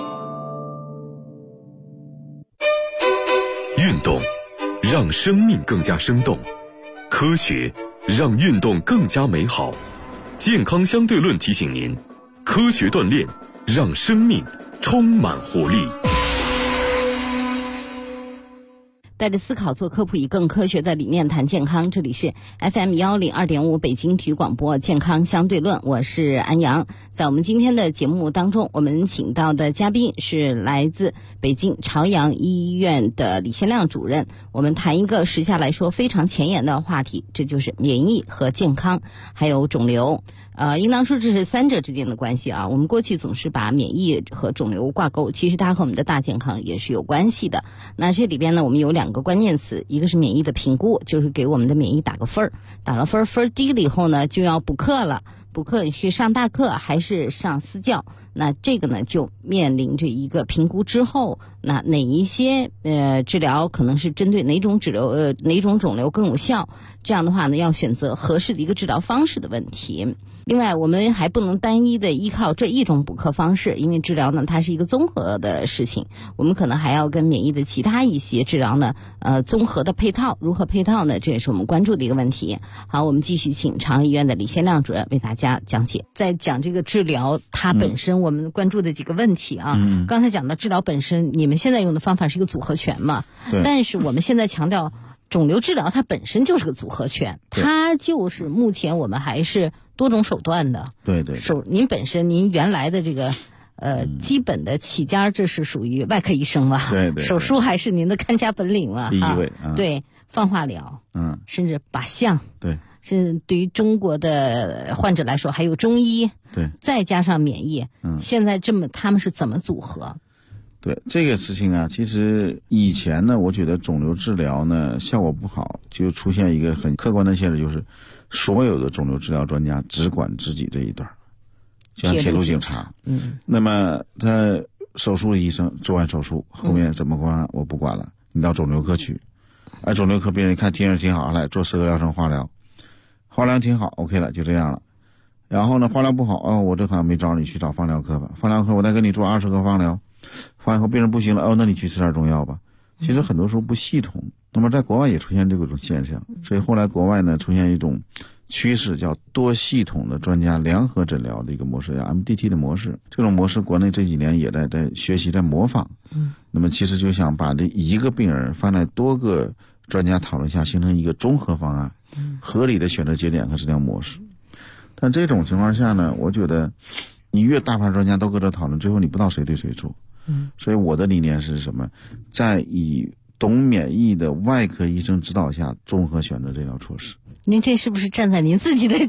运动让生命更加生动，科学让运动更加美好。健康相对论提醒您，科学锻炼让生命充满活力。 带着思考做科普，以更科学的理念谈健康。这里是 FM 102.5北京体育广播健康相对论，我是安阳。在我们今天的节目当中，我们请到的嘉宾是来自北京朝阳医院的李先亮主任。我们谈一个时下来说非常前沿的话题，这就是免疫和健康，还有肿瘤。应当说这是三者之间的关系啊。我们过去总是把免疫和肿瘤挂钩，其实它和我们的大健康也是有关系的。那这里边呢，我们有两个关键词，一个是免疫的评估，就是给我们的免疫打个分儿，打了分儿，分儿低了以后呢，就要补课了。补课你去上大课还是上私教？那这个呢，就面临着一个评估之后，那哪一些治疗可能是针对哪种哪种肿瘤更有效？这样的话呢，要选择合适的一个治疗方式的问题。另外，我们还不能单一的依靠这一种补课方式，因为治疗呢，它是一个综合的事情，我们可能还要跟免疫的其他一些治疗呢，综合的配套。如何配套呢？这也是我们关注的一个问题。好，我们继续请朝阳医院的李先亮主任为大家讲解。在讲这个治疗它本身，我们关注的几个问题啊。刚才讲到治疗本身，你们现在用的方法是一个组合拳嘛？但是我们现在强调，肿瘤治疗它本身就是个组合拳，它就是目前我们还是多种手段的。对。您本身您原来的这个基本的起家，这是属于外科医生了。对。手术还是您的看家本领了。第一位。对，放化疗。甚至靶向。对。是对于中国的患者来说，还有中医。对。再加上免疫。现在他们是怎么组合？ 对这个事情啊，其实以前呢，我觉得肿瘤治疗呢效果不好，就出现一个很客观的现实，就是所有的肿瘤治疗专家只管自己这一段，像铁路警察。那么他手术的医生做完手术，后面怎么管我不管了，你到肿瘤科去。肿瘤科病人看听着挺好，来做4个疗程化疗，化疗挺好 OK 了，就这样了。然后呢，化疗不好，我这好像没招，你去找放疗科吧。放疗科我再给你做20个放疗，放疗后病人不行了，那你去吃点中药吧。 其实很多时候不系统。那么在国外也出现这种现象，所以后来国外呢出现一种趋势，叫多系统的专家联合诊疗的一个模式，叫 MDT 的模式。这种模式国内这几年也在学习，在模仿。那么其实就想把这一个病人放在多个专家讨论下，形成一个综合方案，合理的选择节点和治疗模式。但这种情况下呢，我觉得你越大牌专家都搁这讨论，最后你不知道谁对谁错。所以我的理念是什么？在以懂免疫的外科医生指导下，综合选择治疗措施。 您这是不是站在您自己的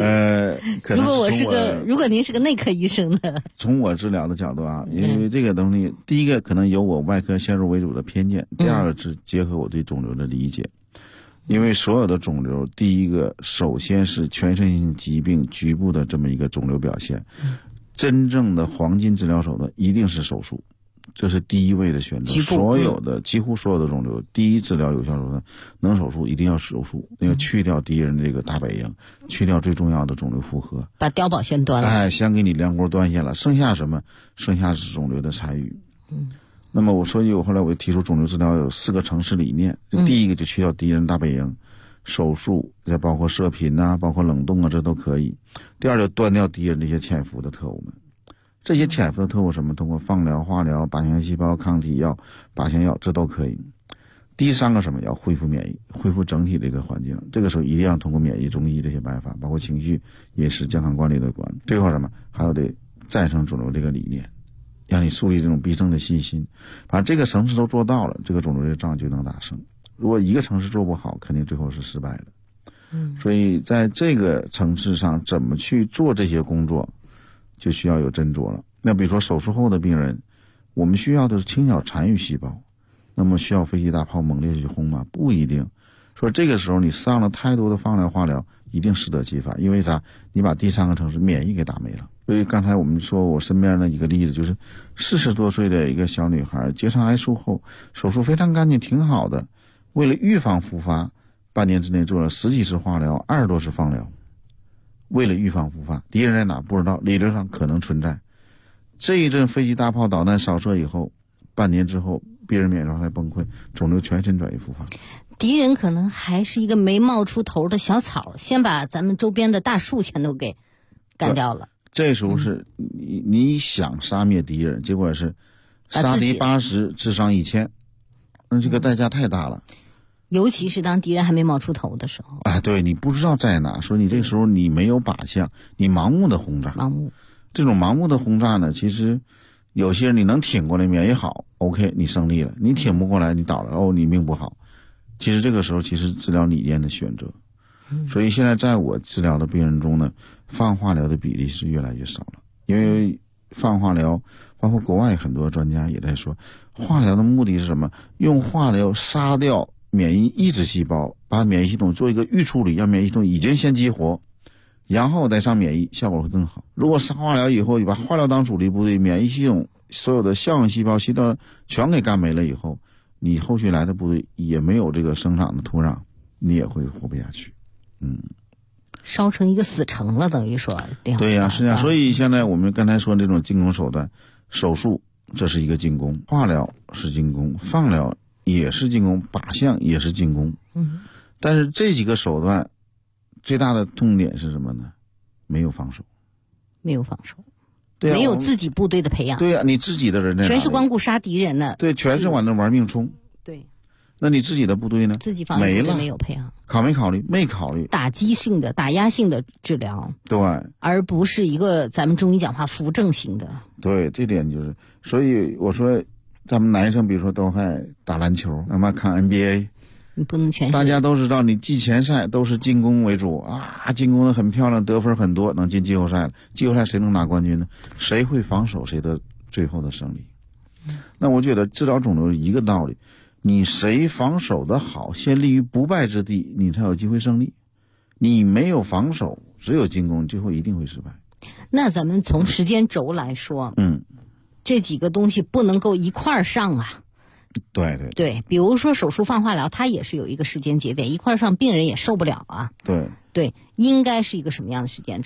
如果您是个内科医生呢？ 从我治疗的角度啊，因为这个东西，第一个可能有我外科先入为主的偏见，第二个是结合我对肿瘤的理解。因为所有的肿瘤，第一个首先是全身性疾病局部的这么一个肿瘤表现，真正的黄金治疗手段一定是手术，这是第一位的选择。几乎所有的肿瘤，第一治疗有效手段能手术一定要手术，那个去掉敌人的这个大本营，去掉最重要的肿瘤负荷， 把碉堡先端了， 先给你梁锅端下了，剩下什么？剩下是肿瘤的残余。那么所以我后来我提出肿瘤治疗有4个城市理念，第一个就去掉敌人大本营，手术再包括射频啊，包括冷冻啊，这都可以。第二就断掉敌人这些潜伏的特务们，这些潜伏的特务什么？通过放疗、化疗、靶向细胞、抗体药、靶向药，这都可以。第3个什么？要恢复免疫，恢复整体的一个环境。这个时候一定要通过免疫、中医这些办法，包括情绪、饮食、健康管理的管理。最后什么？还有得战胜肿瘤这个理念，让你树立这种必胜的信心。把这个层次都做到了，这个肿瘤的仗就能打胜。如果一个城市做不好，肯定最后是失败的。所以在这个层次上怎么去做这些工作，就需要有斟酌了。那比如说手术后的病人，我们需要的是轻小残余细胞，那么需要飞机大炮猛烈去轰吗？不一定。说这个时候你上了太多的放疗化疗，一定适得其反。因为啥？你把第3个城市免疫给打没了。所以刚才我们说我身边的一个例子，就是40多岁的一个小女孩，结肠癌术后手术非常干净，挺好的。为了预防复发，半年之内做了10几次化疗，20多次放疗。为了预防复发，敌人在哪不知道，理论上可能存在。这一阵飞机大炮导弹扫射以后，半年之后病人免疫状态崩溃，肿瘤全身转移复发。 敌人可能还是一个没冒出头的小草，先把咱们周边的大树全都给干掉了。 这时候是你想杀灭敌人，结果是杀敌80，智商1000，那这个代价太大了。 尤其是当敌人还没冒出头的时候。 对，你不知道在哪，所以你这个时候你没有靶向，你盲目的轰炸。这种盲目的轰炸呢，其实有些人你能挺过来，免疫好 ，OK， 你胜利了；你挺不过来，你倒了，你命不好。其实这个时候，其实治疗理念的选择。所以现在在我治疗的病人中呢，放化疗的比例是越来越少了。因为放化疗，包括国外很多专家也在说，化疗的目的是什么？用化疗杀掉免疫抑制细胞，把免疫系统做一个预处理，让免疫系统已经先激活，然后再上免疫，效果会更好。如果杀化疗以后，你把化疗当主力部队，免疫系统所有的效应细胞细胞全给干没了以后，你后续来的部队也没有这个生长的土壤，你也会活不下去。 烧成一个死城了，等于说。 对呀，是呀。所以现在我们刚才说这种进攻手段，手术这是一个进攻，化疗是进攻，放疗也是进攻，靶向也是进攻。但是这几个手段最大的痛点是什么呢？没有防守。 没有防守。 对啊， 没有自己部队的培养。 对呀，你自己的人在哪里？ 全是光顾杀敌人的。 对，全是往那玩命冲。 对。 那你自己的部队呢？ 自己防御部队没有培养。 考没考虑？没考虑。 打击性的、打压性的治疗。 对。 而不是一个咱们中医讲话扶正型的。 对，这点就是，所以我说，咱们男生比如说都爱打篮球，那么看 NBA。 你不能全。 大家都知道，你季前赛都是进攻为主啊，进攻的很漂亮，得分很多，能进季后赛了。季后赛谁能拿冠军呢？谁会防守，谁的最后的胜利。那我觉得治疗肿瘤一个道理，你谁防守的好，先立于不败之地，你才有机会胜利。你没有防守，只有进攻，最后一定会失败。 那咱们从时间轴来说，这几个东西不能够一块儿上啊。对，比如说手术放化疗，它也是有一个时间节点，一块上病人也受不了啊。 对， 应该是一个什么样的时间轴？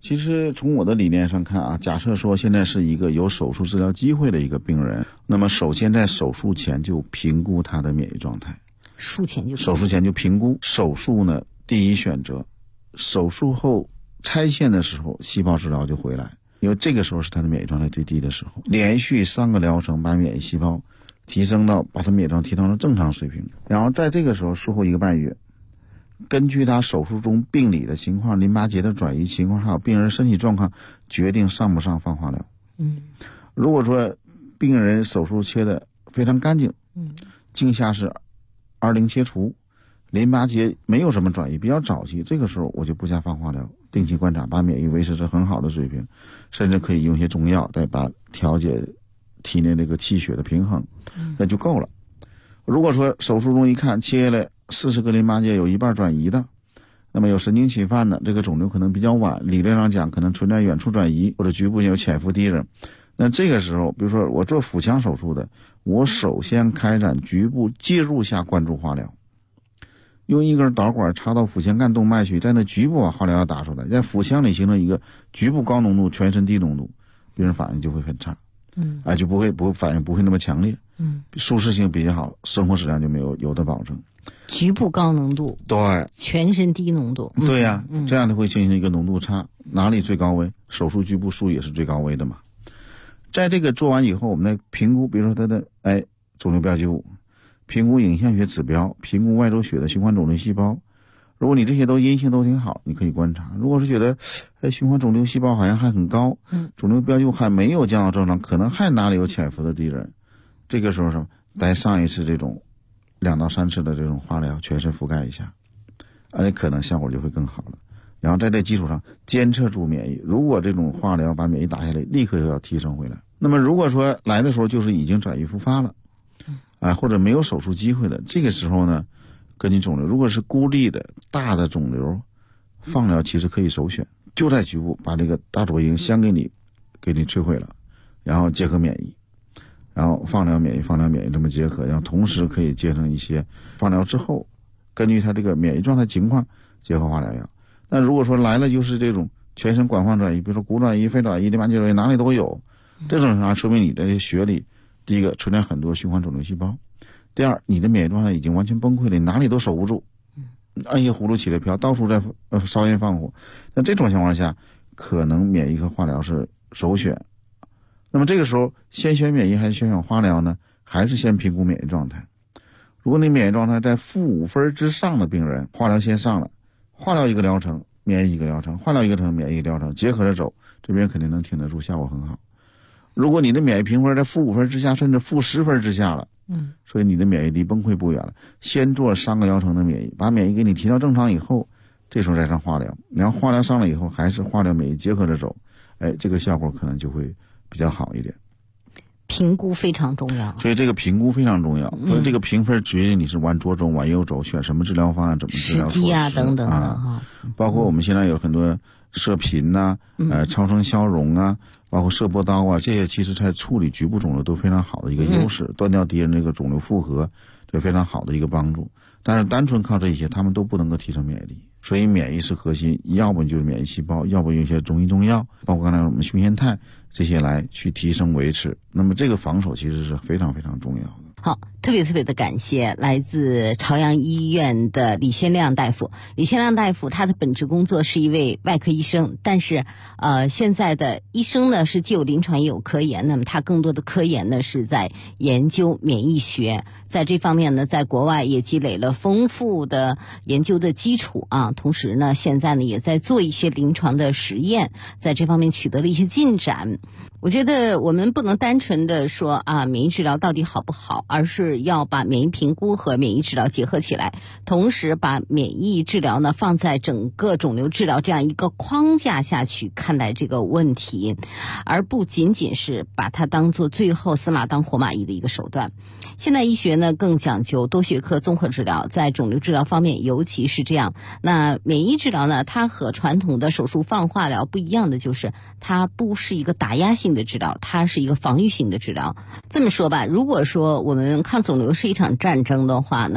其实从我的理念上看啊，假设说现在是一个有手术治疗机会的一个病人，那么首先在手术前就评估他的免疫状态。 手术前就评估。手术呢，第一选择，手术后拆线的时候细胞治疗就回来，因为这个时候是他的免疫状态最低的时候，连续3个疗程把免疫细胞提升到把他免疫状态提升到正常水平，然后在这个时候术后1个半月，根据他手术中病理的情况、淋巴结的转移情况，还有病人身体状况，决定上不上放化疗。如果说病人手术切的非常干净，镜下是20切除，淋巴结没有什么转移，比较早期，这个时候我就不加放化疗，定期观察，把免疫维持在很好的水平，甚至可以用一些中药再把调节体内这个气血的平衡，那就够了。如果说手术中一看切下来40个淋巴结有1半转移的，那么有神经侵犯的，这个肿瘤可能比较晚，理论上讲可能存在远处转移或者局部有潜伏敌人。那这个时候比如说我做腹腔手术的，我首先开展局部介入下灌注化疗，用一根导管插到腹前干动脉去，在那局部把化疗要打出来，在腹腔里形成一个局部高浓度全身低浓度，病人反应就会很差，就不会反应不会那么强烈，舒适性比较好，生活质量就没有的保证。 局部高浓度， 对， 全身低浓度， 对呀，这样就会进行一个浓度差，哪里最高危？手术局部数也是最高危的嘛。在这个做完以后，我们来评估，比如说他的肿瘤标记物，评估影像学指标，评估外周血的循环肿瘤细胞。如果你这些都阴性都挺好，你可以观察。如果是觉得循环肿瘤细胞好像还很高，肿瘤标记物还没有降到正常，可能还哪里有潜伏的敌人，这个时候是再上一次这种2到3次的这种化疗，全身覆盖一下，而且可能效果就会更好了。然后在这基础上监测住免疫，如果这种化疗把免疫打下来，立刻又要提升回来。那么如果说来的时候就是已经转移复发了，或者没有手术机会的，这个时候呢，根据肿瘤，如果是孤立的大的肿瘤，放疗其实可以首选，就在局部把这个大左营先给你摧毁了，然后结合免疫，然后放疗免疫这么结合，然后同时可以结成一些放疗之后根据他这个免疫状态情况结合化疗药。那如果说来了就是这种全身广泛转移，比如说骨转移、非转移、淋巴结转移，哪里都有，这种情况说明你的血里第一个存在很多循环肿瘤细胞，第二你的免疫状态已经完全崩溃了，你哪里都守不住，按一葫芦起了瓢，到处在烧烟放火。那这种情况下可能免疫和化疗是首选。那么这个时候先选免疫还是先选化疗呢？还是先评估免疫状态。如果你免疫状态在-5分之上的病人，化疗先上了，化疗1个疗程，免疫1个疗程，化疗1个疗程，免疫1个疗程，结合着走，这边肯定能挺得住，效果很好。如果你的免疫评分在-5分之下，甚至-10分之下了，所以你的免疫离崩溃不远了。先做3个疗程的免疫，把免疫给你提到正常以后，这时候再上化疗，然后化疗上了以后还是化疗免疫结合着走，这个效果可能就会比较好一点。 评估非常重要， 所以这个评估非常重要。所以这个评分决定你是往左走往右走，选什么治疗方案，怎么治疗， 时机啊等等的包括我们现在有很多射频呐、超声消融啊，包括射波刀啊，这些其实在处理局部肿瘤都非常好的一个优势，断掉敌人这个肿瘤复合，这非常好的一个帮助。但是单纯靠这些，他们都不能够提升免疫力。所以免疫是核心，要不就是免疫细胞，要不用一些中医中药，包括刚才我们胸腺肽这些来去提升维持。那么这个防守其实是非常非常重要的。 好，特别的感谢来自朝阳医院的李先亮大夫。李先亮大夫他的本职工作是一位外科医生，但是现在的医生呢是既有临床也有科研，那么他更多的科研呢是在研究免疫学，在这方面呢在国外也积累了丰富的研究的基础啊，同时呢现在呢也在做一些临床的实验，在这方面取得了一些进展。我觉得我们不能单纯的说免疫治疗到底好不好，而是要把免疫评估和免疫治疗结合起来，同时把免疫治疗呢放在整个肿瘤治疗这样一个框架下去看待这个问题，而不仅仅是把它当做最后死马当活马医的一个手段。现代医学呢更讲究多学科综合治疗，在肿瘤治疗方面尤其是这样。那免疫治疗呢，它和传统的手术放化疗不一样的就是它不是一个打压性的治疗，它是一个防御性的治疗。这么说吧，如果说我们抗肿瘤是一场战争的话呢，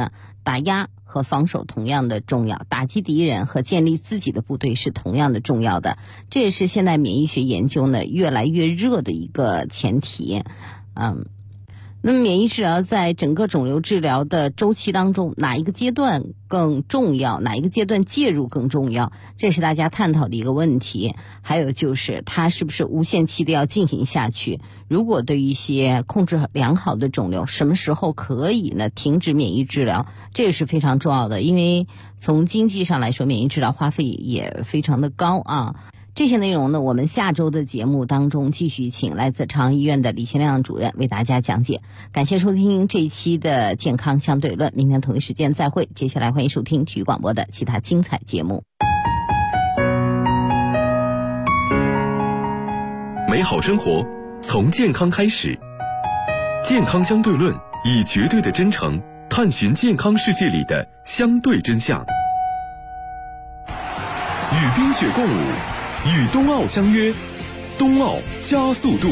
打压和防守同样的重要，打击敌人和建立自己的部队是同样的重要的。这也是现代免疫学研究呢越来越热的一个前提。那么免疫治疗在整个肿瘤治疗的周期当中，哪一个阶段更重要，哪一个阶段介入更重要，这是大家探讨的一个问题。还有就是它是不是无限期的要进行下去，如果对于一些控制良好的肿瘤，什么时候可以呢停止免疫治疗，这也是非常重要的。因为从经济上来说，免疫治疗花费也非常的高啊。这些内容呢，我们下周的节目当中继续请来自朝阳医院的李新亮主任为大家讲解。感谢收听这一期的健康相对论，明天同一时间再会。接下来欢迎收听体育广播的其他精彩节目。 美好生活从健康开始，健康相对论以绝对的真诚探寻健康世界里的相对真相。与冰雪共舞，与冬奥相约，冬奥加速度。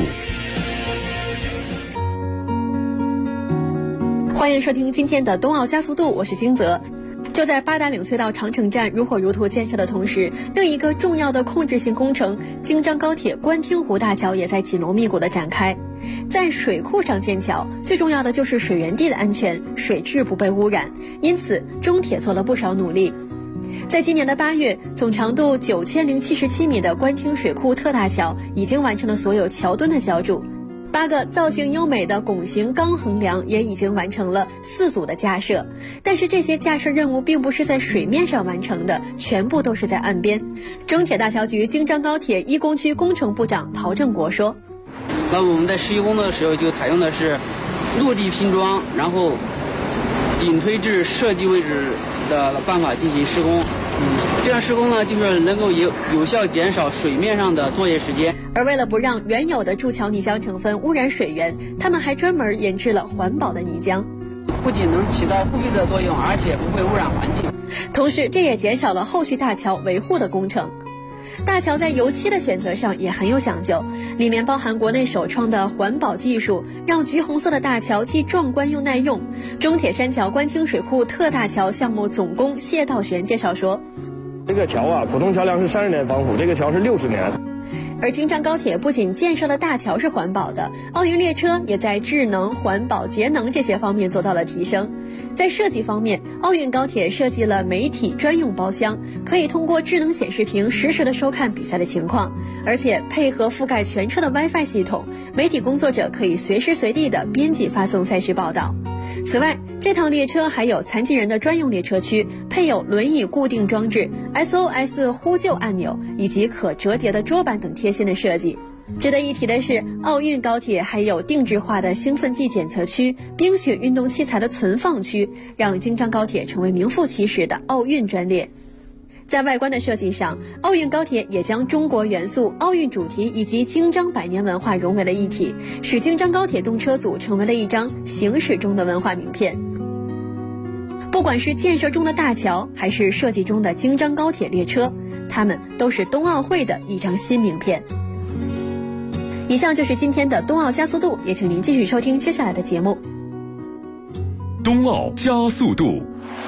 欢迎收听今天的冬奥加速度，我是金泽。就在八达岭隧道长城站如火如荼建设的同时，另一个重要的控制性工程京张高铁官厅湖大桥也在紧锣密鼓地展开。在水库上建桥，最重要的就是水源地的安全，水质不被污染，因此中铁做了不少努力。在今年的8月，总长度9077米的官厅水库特大桥已经完成了所有桥墩的浇筑，8个造型优美的拱形钢横梁也已经完成了4组的架设。但是这些架设任务并不是在水面上完成的，全部都是在岸边。中铁大桥局京张高铁一工区工程部长陶正国说： 那我们在实施工作的时候就采用的是落地拼装，然后顶推至设计位置的办法进行施工。这样施工呢，就是能够有效减少水面上的作业时间。 而为了不让原有的筑桥泥浆成分污染水源，他们还专门研制了环保的泥浆， 不仅能起到复利的作用，而且不会污染环境。 同时，这也减少了后续大桥维护的工程。大桥在油漆的选择上也很有讲究，里面包含国内首创的环保技术，让橘红色的大桥既壮观又耐用。中铁山桥官厅水库特大桥项目总工谢道玄介绍说： 这个桥啊，普通桥梁是30年防腐，这个桥是60年。 而京张高铁不仅建设的大桥是环保的，奥运列车也在智能、环保、节能这些方面做到了提升。在设计方面，奥运高铁设计了媒体专用包厢，可以通过智能显示屏实时的收看比赛的情况，而且配合覆盖全车的 WiFi 系统，媒体工作者可以随时随地的编辑发送赛事报道。此外，这趟列车还有残疾人的专用列车区，配有轮椅固定装置、SOS 呼救按钮以及可折叠的桌板等贴心的设计。值得一提的是，奥运高铁还有定制化的兴奋剂检测区、冰雪运动器材的存放区，让京张高铁成为名副其实的奥运专列。在外观的设计上，奥运高铁也将中国元素、奥运主题以及京张百年文化融为了一体，使京张高铁动车组成为了一张行驶中的文化名片。不管是建设中的大桥，还是设计中的京张高铁列车，它们都是冬奥会的一张新名片。以上就是今天的冬奥加速度，也请您继续收听接下来的节目。 冬奥加速度。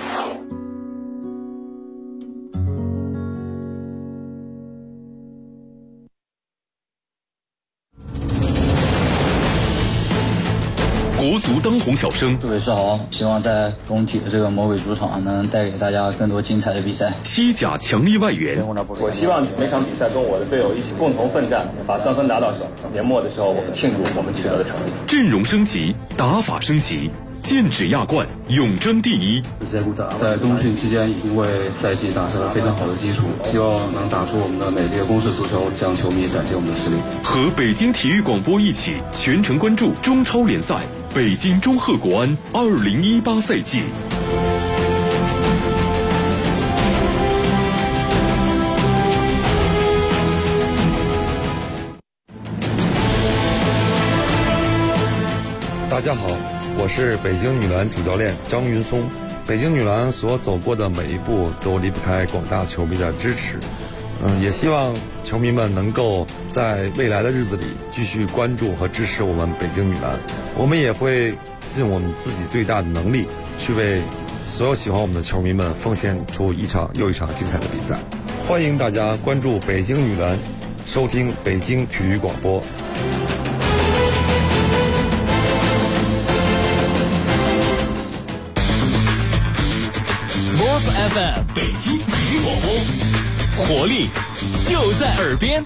国足当红小生， 各位是好，希望在中体的这个魔鬼主场能带给大家更多精彩的比赛。 西甲强力外援， 我希望每场比赛跟我的队友一起共同奋战，把3分拿到手。年末的时候，我们庆祝我们取得的成绩。 阵容升级，打法升级，剑指亚冠，永争第一。 在冬训期间已经为赛季打下了非常好的基础，希望能打出我们的美丽的攻势足球，向球迷展现我们的实力。 和北京体育广播一起全程关注中超联赛北京中赫国安2018赛季。 大家好，我是北京女篮主教练张云松。北京女篮所走过的每一步都离不开广大球迷的支持。也希望球迷们能够在未来的日子里继续关注和支持我们北京女篮。我们也会尽我们自己最大的能力去为所有喜欢我们的球迷们奉献出一场又一场精彩的比赛。欢迎大家关注北京女篮，收听北京体育广播。 Sports FM 北京体育广播，活力就在耳边。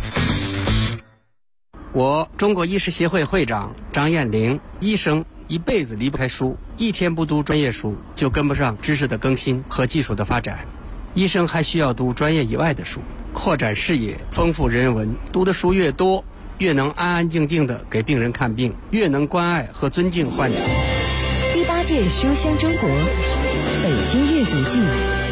我中国医师协会会长张艳玲，医生一辈子离不开书，一天不读专业书就跟不上知识的更新和技术的发展。医生还需要读专业以外的书，扩展视野，丰富人文。读的书越多，越能安安静静地给病人看病，越能关爱和尊敬患者。 第8届书香中国北京阅读季